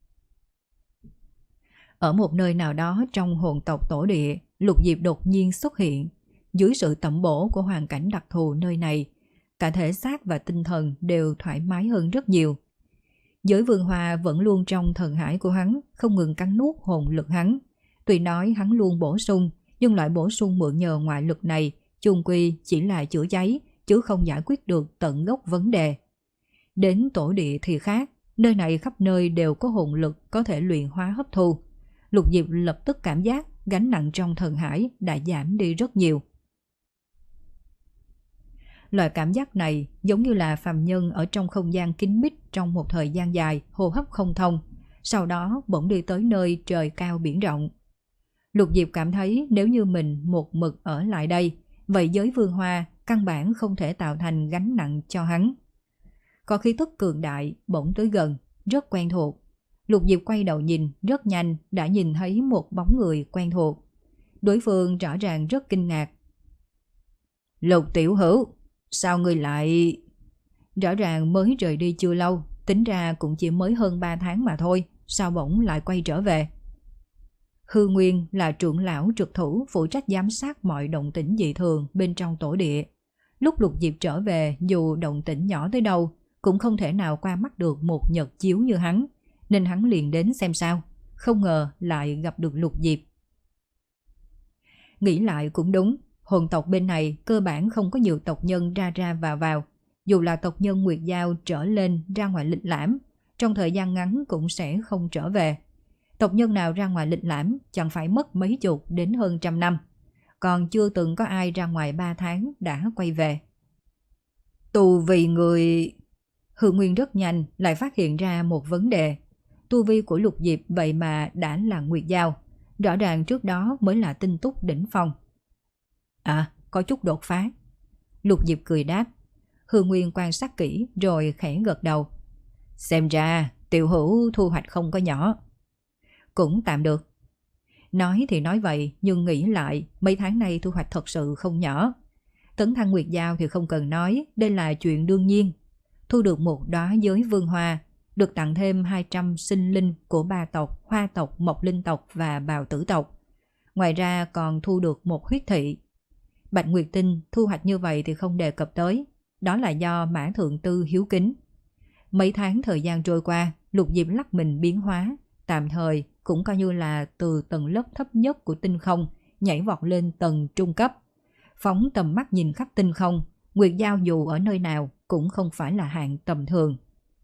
Ở một nơi nào đó trong hồn tộc tổ địa, Lục Diệp đột nhiên xuất hiện. Dưới sự tẩm bổ của hoàn cảnh đặc thù nơi này, cả thể xác và tinh thần đều thoải mái hơn rất nhiều. Giới vương hoa vẫn luôn trong thần hải của hắn, không ngừng cắn nuốt hồn lực hắn. Tuy nói hắn luôn bổ sung, nhưng loại bổ sung mượn nhờ ngoại lực này chung quy chỉ là chữa cháy, chứ không giải quyết được tận gốc vấn đề. Đến tổ địa thì khác, nơi này khắp nơi đều có hồn lực có thể luyện hóa hấp thu. Lục Diệp lập tức cảm giác gánh nặng trong thần hải đã giảm đi rất nhiều. Loại cảm giác này giống như là phàm nhân ở trong không gian kín mít trong một thời gian dài, hô hấp không thông, sau đó bỗng đi tới nơi trời cao biển rộng. Lục Diệp cảm thấy nếu như mình một mực ở lại đây, vậy giới vương hoa căn bản không thể tạo thành gánh nặng cho hắn. Có khí tức cường đại bỗng tới gần, rất quen thuộc. Lục Diệp quay đầu nhìn, rất nhanh đã nhìn thấy một bóng người quen thuộc. Đối phương rõ ràng rất kinh ngạc. Lục tiểu hữu, sao ngươi lại... Rõ ràng mới rời đi chưa lâu, tính ra cũng chỉ mới hơn ba tháng mà thôi, sao bỗng lại quay trở về? Hư Nguyên là trưởng lão trực thủ phụ trách giám sát mọi động tĩnh dị thường bên trong tổ địa. Lúc Lục Diệp trở về, dù động tĩnh nhỏ tới đâu, cũng không thể nào qua mắt được một nhật chiếu như hắn, nên hắn liền đến xem sao. Không ngờ lại gặp được Lục Diệp. Nghĩ lại cũng đúng, hồn tộc bên này cơ bản không có nhiều tộc nhân ra ra vào vào. Dù là tộc nhân Nguyệt Giao trở lên ra ngoài lịch lãm, trong thời gian ngắn cũng sẽ không trở về. Tộc nhân nào ra ngoài lịch lãm chẳng phải mất mấy chục đến hơn trăm năm. Còn chưa từng có ai ra ngoài ba tháng đã quay về. Tu vi người... Hư Nguyên rất nhanh lại phát hiện ra một vấn đề. Tu vi của Lục Diệp vậy mà đã là Nguyệt Giao. Rõ ràng trước đó mới là tinh túc đỉnh phong. À, có chút đột phá. Lục Diệp cười đáp. Hương Nguyên quan sát kỹ rồi khẽ gật đầu. Xem ra tiểu hữu thu hoạch không có nhỏ. Cũng tạm được. Nói thì nói vậy, nhưng nghĩ lại mấy tháng nay thu hoạch thật sự không nhỏ. Tấn thăng Nguyệt Giao thì không cần nói, đây là chuyện đương nhiên. Thu được một đóa giới vương hoa, được tặng thêm hai trăm sinh linh của ba tộc, Hoa tộc, Mộc Linh tộc và Bào Tử tộc. Ngoài ra còn thu được một huyết thị. Bạch Nguyệt Tinh thu hoạch như vậy thì không đề cập tới, đó là do Mã Thượng Tư hiếu kính. Mấy tháng thời gian trôi qua, Lục Diệp lắc mình biến hóa, tạm thời cũng coi như là từ tầng lớp thấp nhất của tinh không nhảy vọt lên tầng trung cấp. Phóng tầm mắt nhìn khắp tinh không, Nguyệt Giao dù ở nơi nào cũng không phải là hạng tầm thường.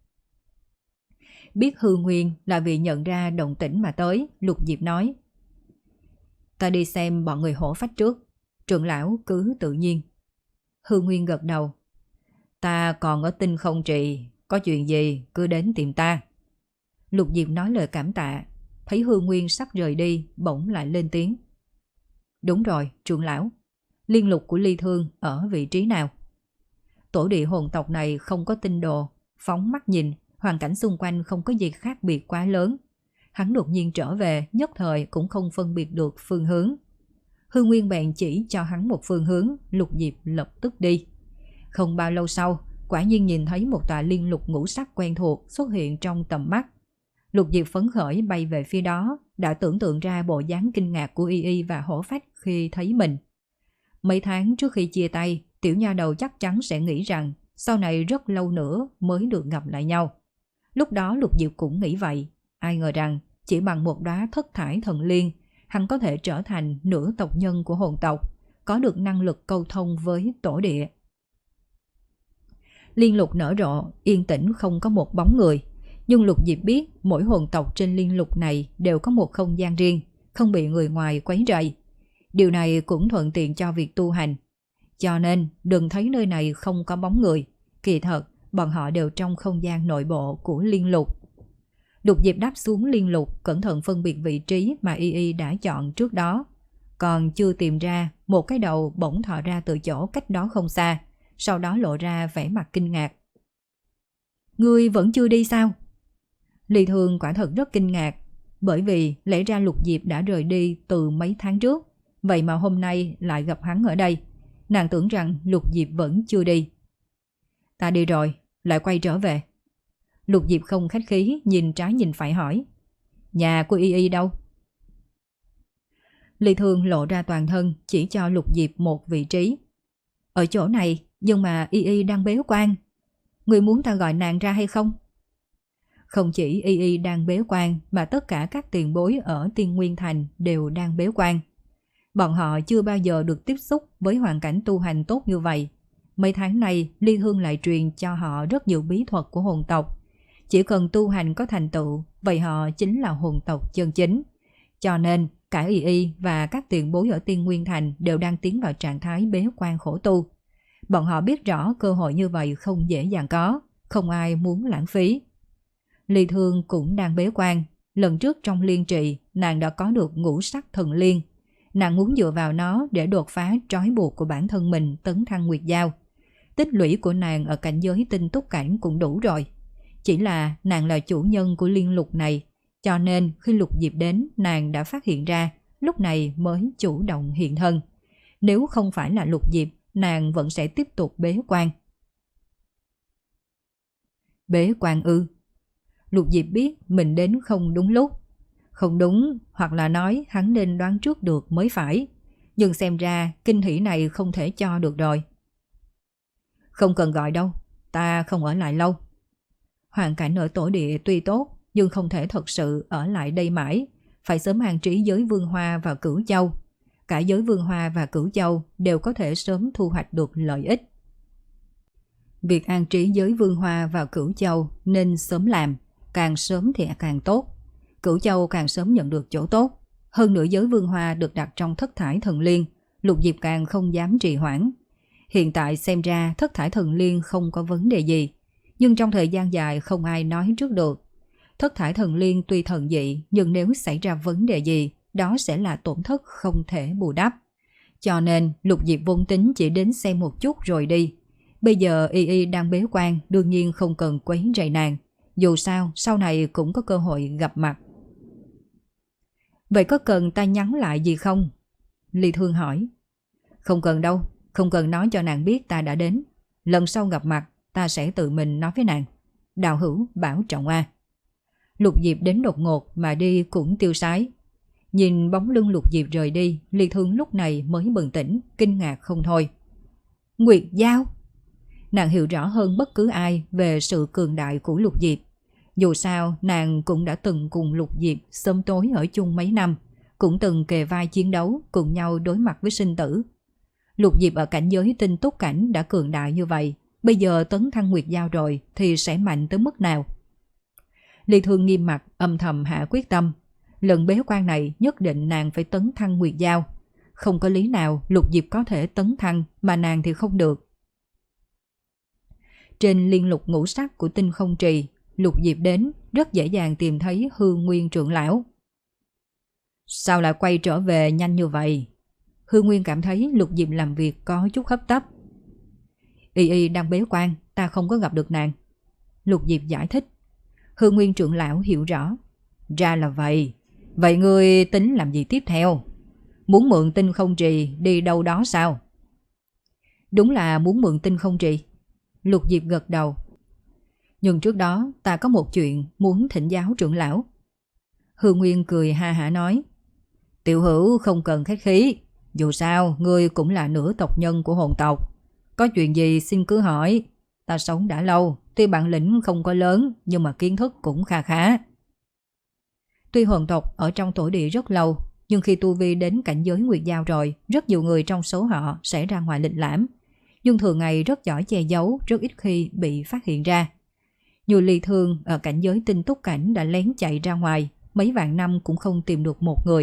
Biết Hư Nguyên là vì nhận ra động tĩnh mà tới, Lục Diệp nói. Ta đi xem bọn người hổ phách trước, trưởng lão cứ tự nhiên. Hư Nguyên gật đầu. Ta còn ở tinh không trì, có chuyện gì cứ đến tìm ta. Lục Diệp nói lời cảm tạ, thấy Hư Nguyên sắp rời đi, bỗng lại lên tiếng. Đúng rồi, trưởng lão, liên lục của Ly Thương ở vị trí nào? Tổ địa hồn tộc này không có tinh đồ, phóng mắt nhìn, hoàn cảnh xung quanh không có gì khác biệt quá lớn. Hắn đột nhiên trở về, nhất thời cũng không phân biệt được phương hướng. Hư Nguyên bèn chỉ cho hắn một phương hướng, Lục Diệp lập tức đi. Không bao lâu sau, quả nhiên nhìn thấy một tòa liên lục ngũ sắc quen thuộc xuất hiện trong tầm mắt. Lục Diệp phấn khởi bay về phía đó, đã tưởng tượng ra bộ dáng kinh ngạc của Y Y và hổ phách khi thấy mình. Mấy tháng trước khi chia tay, tiểu nha đầu chắc chắn sẽ nghĩ rằng sau này rất lâu nữa mới được gặp lại nhau. Lúc đó Lục Diệp cũng nghĩ vậy, ai ngờ rằng chỉ bằng một đóa thất thải thần liên, hắn có thể trở thành nửa tộc nhân của hồn tộc, có được năng lực câu thông với tổ địa. Liên lục nở rộ, yên tĩnh không có một bóng người, nhưng Lục Diệp biết mỗi hồn tộc trên liên lục này đều có một không gian riêng, không bị người ngoài quấy rầy. Điều này cũng thuận tiện cho việc tu hành. Cho nên đừng thấy nơi này không có bóng người, kỳ thật bọn họ đều trong không gian nội bộ của liên lục. Lục Diệp đáp xuống liên lục, cẩn thận phân biệt vị trí mà Y Y đã chọn trước đó. Còn chưa tìm ra, một cái đầu bỗng thò ra từ chỗ cách đó không xa, sau đó lộ ra vẻ mặt kinh ngạc. Ngươi vẫn chưa đi sao? Ly Thương quả thật rất kinh ngạc, bởi vì lẽ ra Lục Diệp đã rời đi từ mấy tháng trước, vậy mà hôm nay lại gặp hắn ở đây. Nàng tưởng rằng Lục Diệp vẫn chưa đi. Ta đi rồi, lại quay trở về. Lục Diệp không khách khí, nhìn trái nhìn phải hỏi. Nhà của Y Y đâu? Ly Thương lộ ra toàn thân, chỉ cho Lục Diệp một vị trí. Ở chỗ này, nhưng mà Y Y đang bế quan. Người muốn ta gọi nàng ra hay không? Không chỉ Y Y đang bế quan, mà tất cả các tiền bối ở Tiên Nguyên Thành đều đang bế quan. Bọn họ chưa bao giờ được tiếp xúc với hoàn cảnh tu hành tốt như vậy. Mấy tháng này, Ly Thương lại truyền cho họ rất nhiều bí thuật của hồn tộc. Chỉ cần tu hành có thành tựu, vậy họ chính là hồn tộc chân chính. Cho nên, cả Y Y và các tiền bối ở Tiên Nguyên Thành đều đang tiến vào trạng thái bế quan khổ tu. Bọn họ biết rõ cơ hội như vậy không dễ dàng có, không ai muốn lãng phí. Ly Thương cũng đang bế quan. Lần trước trong liên trì, nàng đã có được ngũ sắc thần liên. Nàng muốn dựa vào nó để đột phá trói buộc của bản thân mình tấn thăng Nguyệt Giao. Tích lũy của nàng ở cảnh giới tinh túc cảnh cũng đủ rồi. Chỉ là nàng là chủ nhân của liên lục này, cho nên khi Lục Diệp đến nàng đã phát hiện ra, lúc này mới chủ động hiện thân. Nếu không phải là Lục Diệp, nàng vẫn sẽ tiếp tục bế quan. Bế quan ư? Lục Diệp biết mình đến không đúng lúc. Không đúng, hoặc là nói hắn nên đoán trước được mới phải. Nhưng xem ra kinh hỉ này không thể cho được rồi. Không cần gọi đâu, ta không ở lại lâu. Hoàn cảnh ở tổ địa tuy tốt, nhưng không thể thật sự ở lại đây mãi. Phải sớm an trí giới Vương Hoa và Cửu Châu. Cả giới Vương Hoa và Cửu Châu đều có thể sớm thu hoạch được lợi ích. Việc an trí giới Vương Hoa và Cửu Châu nên sớm làm, càng sớm thì càng tốt. Cửu Châu càng sớm nhận được chỗ tốt. Hơn nữa giới Vương Hoa được đặt trong thất thải thần liên, Lục Diệp càng không dám trì hoãn. Hiện tại xem ra thất thải thần liên không có vấn đề gì, nhưng trong thời gian dài không ai nói trước được. Thất thải thần liên tuy thần dị, nhưng nếu xảy ra vấn đề gì, đó sẽ là tổn thất không thể bù đắp. Cho nên Lục Diệp vốn tính chỉ đến xem một chút rồi đi. Bây giờ Y Y đang bế quan, đương nhiên không cần quấy rầy nàng. Dù sao, sau này cũng có cơ hội gặp mặt. Vậy có cần ta nhắn lại gì không? Ly Thương hỏi. Không cần đâu, không cần nói cho nàng biết ta đã đến. Lần sau gặp mặt, ta sẽ tự mình nói với nàng. Đạo hữu bảo trọng a. Lục Diệp đến đột ngột mà đi cũng tiêu sái. Nhìn bóng lưng Lục Diệp rời đi, Ly Thương lúc này mới bừng tỉnh, kinh ngạc không thôi. Nguyệt Giao! Nàng hiểu rõ hơn bất cứ ai về sự cường đại của Lục Diệp. Dù sao, nàng cũng đã từng cùng Lục Diệp sớm tối ở chung mấy năm, cũng từng kề vai chiến đấu, cùng nhau đối mặt với sinh tử. Lục Diệp ở cảnh giới tinh túc cảnh đã cường đại như vậy, bây giờ tấn thăng Nguyệt Giao rồi thì sẽ mạnh tới mức nào? Ly Thương nghiêm mặt, âm thầm hạ quyết tâm. Lần bế quan này nhất định nàng phải tấn thăng Nguyệt Giao. Không có lý nào Lục Diệp có thể tấn thăng mà nàng thì không được. Trên liên lục ngũ sắc của Tinh Không Trì, Lục Diệp đến rất dễ dàng tìm thấy Hư Nguyên trưởng lão. Sao lại quay trở về nhanh như vậy? Hư Nguyên cảm thấy Lục Diệp làm việc có chút hấp tấp. Y Y đang bế quan, ta không có gặp được nàng. Lục Diệp giải thích. Hư Nguyên trưởng lão hiểu rõ. Ra là vậy. Vậy ngươi tính làm gì tiếp theo? Muốn mượn Tinh Không Trì đi đâu đó sao? Đúng là muốn mượn Tinh Không Trì. Lục Diệp gật đầu. Nhưng trước đó ta có một chuyện muốn thỉnh giáo trưởng lão. Hư Nguyên cười ha hả nói. Tiểu hữu không cần khách khí. Dù sao ngươi cũng là nửa tộc nhân của hồn tộc. Có chuyện gì xin cứ hỏi. Ta sống đã lâu, tuy bản lĩnh không có lớn nhưng mà kiến thức cũng kha khá. Tuy hồn tộc ở trong tổ địa rất lâu, nhưng khi tu vi đến cảnh giới Nguyệt Giao rồi, rất nhiều người trong số họ sẽ ra ngoài lịch lãm. Nhưng thường ngày rất giỏi che giấu, rất ít khi bị phát hiện ra. Như Ly Thương ở cảnh giới tinh túc cảnh đã lén chạy ra ngoài, mấy vạn năm cũng không tìm được một người.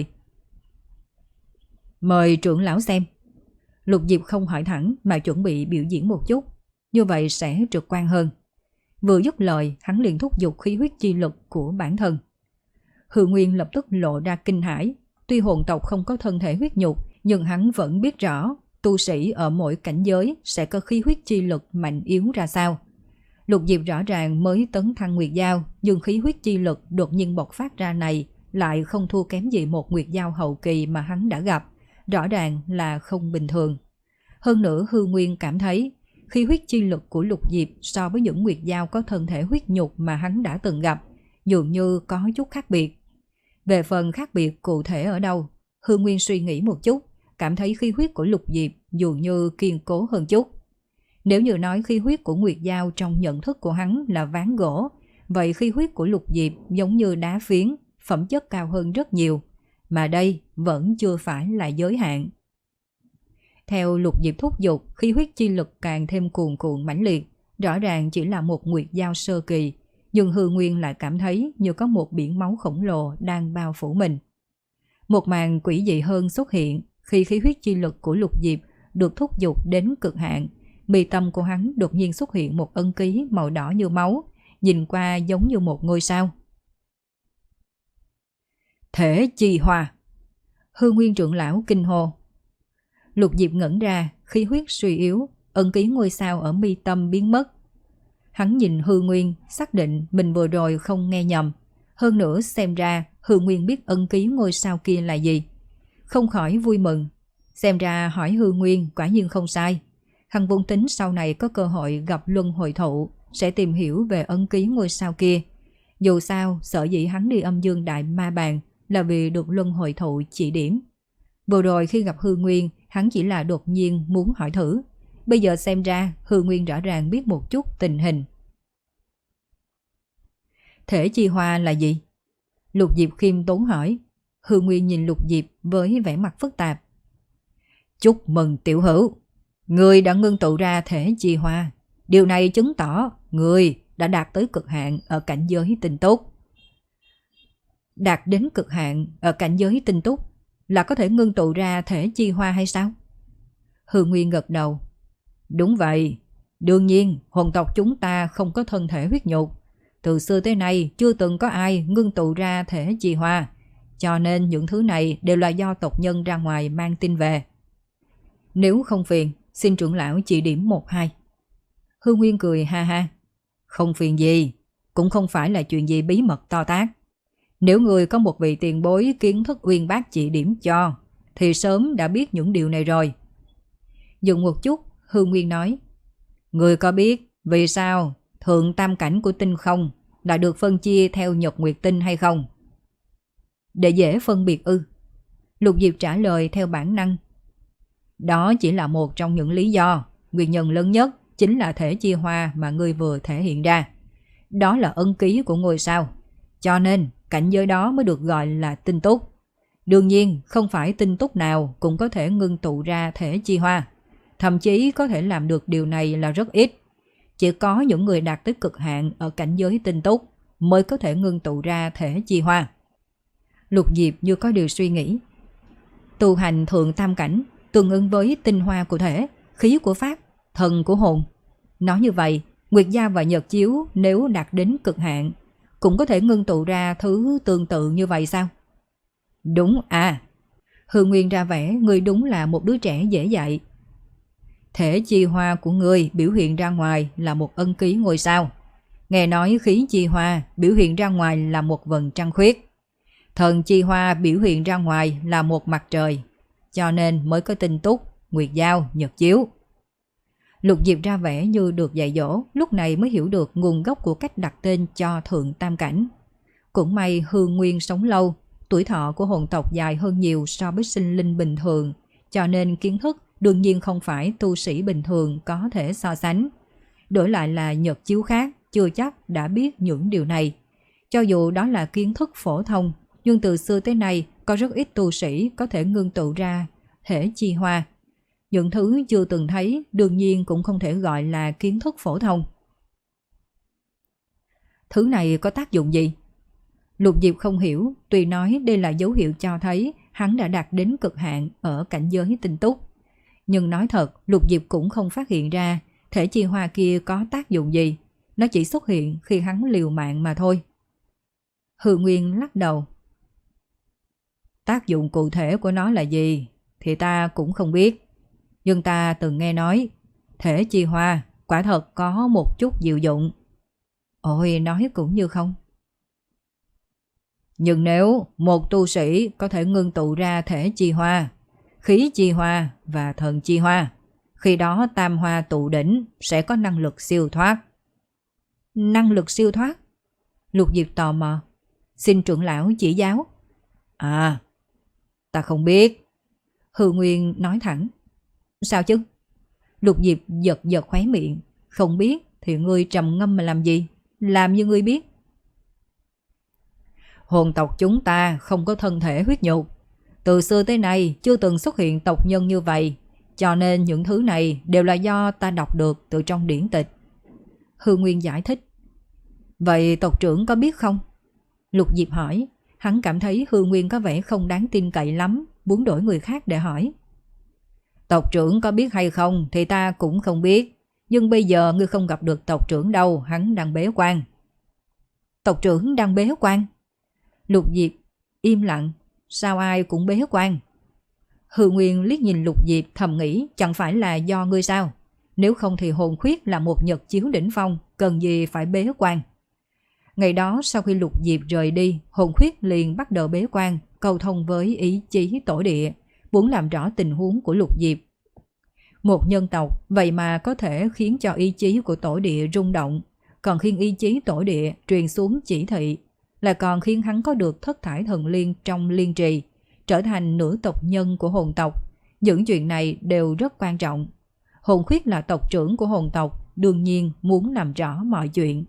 Mời trưởng lão xem. Lục Diệp không hỏi thẳng mà chuẩn bị biểu diễn một chút, như vậy sẽ trực quan hơn. Vừa dứt lời, hắn liền thúc giục khí huyết chi lực của bản thân. Hư Nguyên lập tức lộ ra kinh hãi. Tuy hồn tộc không có thân thể huyết nhục, nhưng hắn vẫn biết rõ tu sĩ ở mỗi cảnh giới sẽ có khí huyết chi lực mạnh yếu ra sao. Lục Diệp rõ ràng mới tấn thăng Nguyệt Giao, nhưng khí huyết chi lực đột nhiên bộc phát ra này lại không thua kém gì một Nguyệt Giao hậu kỳ mà hắn đã gặp. Rõ ràng là không bình thường. Hơn nữa Hư Nguyên cảm thấy khí huyết chi lực của Lục Diệp so với những Nguyệt Giao có thân thể huyết nhục mà hắn đã từng gặp, dường như có chút khác biệt. Về phần khác biệt cụ thể ở đâu, Hư Nguyên suy nghĩ một chút, cảm thấy khí huyết của Lục Diệp dường như kiên cố hơn chút. Nếu như nói khí huyết của Nguyệt Giao trong nhận thức của hắn là ván gỗ, vậy khí huyết của Lục Diệp giống như đá phiến, phẩm chất cao hơn rất nhiều, mà đây vẫn chưa phải là giới hạn. Theo Lục Diệp thúc giục, khí huyết chi lực càng thêm cuồn cuộn mãnh liệt, rõ ràng chỉ là một Nguyệt Giao sơ kỳ, nhưng Hư Nguyên lại cảm thấy như có một biển máu khổng lồ đang bao phủ mình. Một màn quỷ dị hơn xuất hiện khi khí huyết chi lực của Lục Diệp được thúc giục đến cực hạn. Mi tâm của hắn đột nhiên xuất hiện một ân ký màu đỏ như máu, nhìn qua giống như một ngôi sao. Thể chi hoa! Hư Nguyên trưởng lão kinh hô. Lục Diệp ngẩn ra, khí huyết suy yếu, ân ký ngôi sao ở mi tâm biến mất. Hắn nhìn Hư Nguyên, xác định mình vừa rồi không nghe nhầm. Hơn nữa xem ra Hư Nguyên biết ân ký ngôi sao kia là gì. Không khỏi vui mừng. Xem ra hỏi Hư Nguyên quả nhiên không sai. Hắn vốn tính sau này có cơ hội gặp Luân Hồi Thụ, sẽ tìm hiểu về ân ký ngôi sao kia. Dù sao, sở dĩ hắn đi Âm Dương Đại Ma Bàn là vì được Luân Hồi Thụ chỉ điểm. Vừa rồi khi gặp Hư Nguyên, hắn chỉ là đột nhiên muốn hỏi thử. Bây giờ xem ra Hư Nguyên rõ ràng biết một chút tình hình. Thể chi hoa là gì? Lục Diệp khiêm tốn hỏi. Hư Nguyên nhìn Lục Diệp với vẻ mặt phức tạp. Chúc mừng tiểu hữu, người đã ngưng tụ ra thể chi hoa. Điều này chứng tỏ người đã đạt tới cực hạn ở cảnh giới tinh túc. Đạt đến cực hạn ở cảnh giới tinh túc là có thể ngưng tụ ra thể chi hoa hay sao? Hư Nguyên gật đầu. Đúng vậy. Đương nhiên hồn tộc chúng ta không có thân thể huyết nhục. Từ xưa tới nay chưa từng có ai ngưng tụ ra thể chi hoa. cho nên những thứ này đều là do tộc nhân ra ngoài mang tin về. Nếu không phiền, xin trưởng lão chỉ điểm một hai. Hư Nguyên cười ha ha. Không phiền gì, cũng không phải là chuyện gì bí mật to tát. Nếu người có một vị tiền bối kiến thức uyên bác chỉ điểm cho, thì sớm đã biết những điều này rồi. Dừng một chút, Hư Nguyên nói. Người có biết vì sao thượng tam cảnh của tinh không đã được phân chia theo nhật nguyệt tinh hay không? Để dễ phân biệt ư? Lục Diệp trả lời theo bản năng. Đó chỉ là một trong những lý do. Nguyên nhân lớn nhất chính là thể chia hoa mà ngươi vừa thể hiện ra. Đó là ân ký của ngôi sao. Cho nên cảnh giới đó mới được gọi là tinh túc. Đương nhiên không phải tinh túc nào cũng có thể ngưng tụ ra thể chi hoa. Thậm chí có thể làm được điều này là rất ít. Chỉ có những người đạt tới cực hạn ở cảnh giới tinh túc mới có thể ngưng tụ ra thể chi hoa. Lục Diệp như có điều suy nghĩ. Tu hành thượng tam cảnh tương ứng với tinh hoa của thể, khí của pháp, thần của hồn. Nói như vậy, Nguyệt Giao và Nhật Chiếu nếu đạt đến cực hạn cũng có thể ngưng tụ ra thứ tương tự như vậy sao? Đúng à. Hư Nguyên ra vẻ ngươi đúng là một đứa trẻ dễ dạy. Thể chi hoa của ngươi biểu hiện ra ngoài là một ân ký ngôi sao. Nghe nói khí chi hoa biểu hiện ra ngoài là một vầng trăng khuyết. Thần chi hoa biểu hiện ra ngoài là một mặt trời. Cho nên mới có tinh túc, Nguyệt Giao, Nhật Chiếu. Lục Diệp ra vẻ như được dạy dỗ, lúc này mới hiểu được nguồn gốc của cách đặt tên cho thượng tam cảnh. Cũng may Hư Nguyên sống lâu, tuổi thọ của hồn tộc dài hơn nhiều so với sinh linh bình thường, cho nên kiến thức đương nhiên không phải tu sĩ bình thường có thể so sánh. Đổi lại là Nhật Chiếu khác, chưa chắc đã biết những điều này. Cho dù đó là kiến thức phổ thông, nhưng từ xưa tới nay có rất ít tu sĩ có thể ngưng tụ ra thể chi hoa. Những thứ chưa từng thấy đương nhiên cũng không thể gọi là kiến thức phổ thông. Thứ này có tác dụng gì? Lục Diệp không hiểu, tuy nói đây là dấu hiệu cho thấy hắn đã đạt đến cực hạn ở cảnh giới tinh túc. Nhưng nói thật, Lục Diệp cũng không phát hiện ra thể chi hoa kia có tác dụng gì. Nó chỉ xuất hiện khi hắn liều mạng mà thôi. Hư Nguyên lắc đầu. Tác dụng cụ thể của nó là gì thì ta cũng không biết. Nhưng ta từng nghe nói thể chi hoa quả thật có một chút diệu dụng. Ôi, nói cũng như không. Nhưng nếu một tu sĩ có thể ngưng tụ ra thể chi hoa, khí chi hoa và thần chi hoa, khi đó tam hoa tụ đỉnh sẽ có năng lực siêu thoát. Năng lực siêu thoát? Lục Diệp tò mò. Xin trưởng lão chỉ giáo. À, ta không biết. Hư Nguyên nói thẳng. Sao chứ? Lục Diệp giật giật khóe miệng. Không biết thì ngươi trầm ngâm mà làm gì? Làm như ngươi biết. Hồn tộc chúng ta không có thân thể huyết nhục. Từ xưa tới nay chưa từng xuất hiện tộc nhân như vậy. Cho nên những thứ này đều là do ta đọc được từ trong điển tịch. Hư Nguyên giải thích. Vậy tộc trưởng có biết không? Lục Diệp hỏi. Hắn cảm thấy Hư Nguyên có vẻ không đáng tin cậy lắm, muốn đổi người khác để hỏi. Tộc trưởng có biết hay không thì ta cũng không biết. Nhưng bây giờ ngươi không gặp được tộc trưởng đâu, hắn đang bế quan. Tộc trưởng đang bế quan? Lục Diệp im lặng. Sao ai cũng bế quan? Hư Nguyên liếc nhìn Lục Diệp thầm nghĩ chẳng phải là do ngươi sao? Nếu không thì hồn khuyết là một nhật chiếu đỉnh phong, cần gì phải bế quan? Ngày đó sau khi Lục Diệp rời đi, hồn khuyết liền bắt đầu bế quan, cầu thông với ý chí tổ địa, muốn làm rõ tình huống của Lục Diệp. Một nhân tộc vậy mà có thể khiến cho ý chí của tổ địa rung động, còn khiến ý chí tổ địa truyền xuống chỉ thị, là còn khiến hắn có được thất thải thần liên trong liên trì, trở thành nửa tộc nhân của hồn tộc. Những chuyện này đều rất quan trọng. Hồn khuyết là tộc trưởng của hồn tộc, đương nhiên muốn làm rõ mọi chuyện.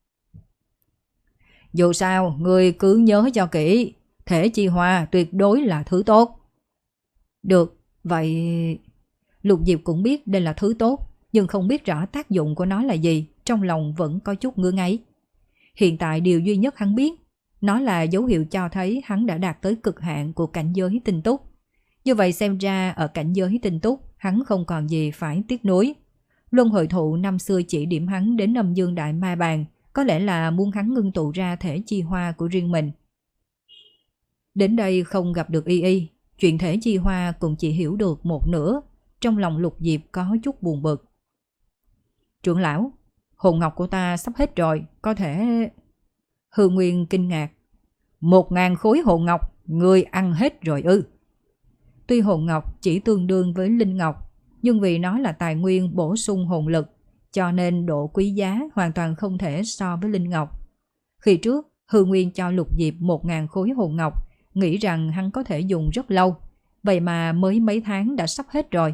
Dù sao, ngươi cứ nhớ cho kỹ, thể chi hoa tuyệt đối là thứ tốt. Được, vậy... Lục Diệp cũng biết đây là thứ tốt, nhưng không biết rõ tác dụng của nó là gì, trong lòng vẫn có chút ngứa ngáy. Hiện tại điều duy nhất hắn biết, nó là dấu hiệu cho thấy hắn đã đạt tới cực hạn của cảnh giới tinh túc. Như vậy xem ra ở cảnh giới tinh túc, hắn không còn gì phải tiếc nuối. Luân Hồi Thụ năm xưa chỉ điểm hắn đến Âm Dương Đại Ma Bàn, có lẽ là muốn hắn ngưng tụ ra thể chi hoa của riêng mình. Đến đây không gặp được Y Y, chuyện Thể Chi Hoa cũng chỉ hiểu được một nửa, trong lòng Lục Diệp có chút buồn bực. Trưởng lão, hồn ngọc của ta sắp hết rồi, có thể... Hư Nguyên kinh ngạc. Một ngàn khối hồn ngọc, ngươi ăn hết rồi ư? Tuy hồn ngọc chỉ tương đương với linh ngọc, nhưng vì nó là tài nguyên bổ sung hồn lực, cho nên độ quý giá hoàn toàn không thể so với linh ngọc. Khi trước, Hư Nguyên cho Lục Diệp một ngàn khối hồn ngọc, nghĩ rằng hắn có thể dùng rất lâu, vậy mà mới mấy tháng đã sắp hết rồi.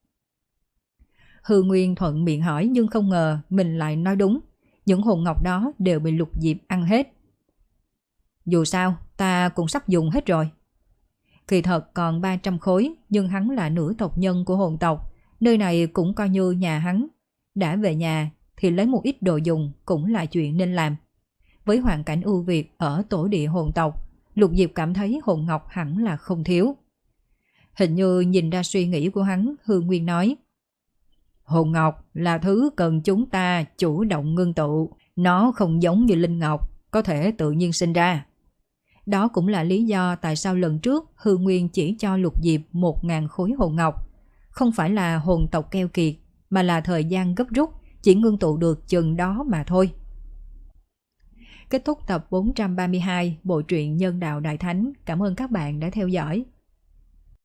Hư Nguyên thuận miệng hỏi nhưng không ngờ mình lại nói đúng, những hồn ngọc đó đều bị Lục Diệp ăn hết. Dù sao, ta cũng sắp dùng hết rồi. Kỳ thật còn ba trăm khối, nhưng hắn là nửa tộc nhân của hồn tộc, nơi này cũng coi như nhà hắn. Đã về nhà thì lấy một ít đồ dùng cũng là chuyện nên làm. Với hoàn cảnh ưu việt ở tổ địa hồn tộc, Lục Diệp cảm thấy hồn ngọc hẳn là không thiếu. Hình như nhìn ra suy nghĩ của hắn, Hư Nguyên nói: hồn ngọc là thứ cần chúng ta chủ động ngưng tụ, nó không giống như linh ngọc, có thể tự nhiên sinh ra. Đó cũng là lý do tại sao lần trước Hư Nguyên chỉ cho Lục Diệp một ngàn khối hồn ngọc. Không phải là hồn tộc keo kiệt, mà là thời gian gấp rút, chỉ ngưng tụ được chừng đó mà thôi. Kết thúc tập bốn trăm ba mươi hai bộ truyện Nhân Đạo Đại Thánh. Cảm ơn các bạn đã theo dõi.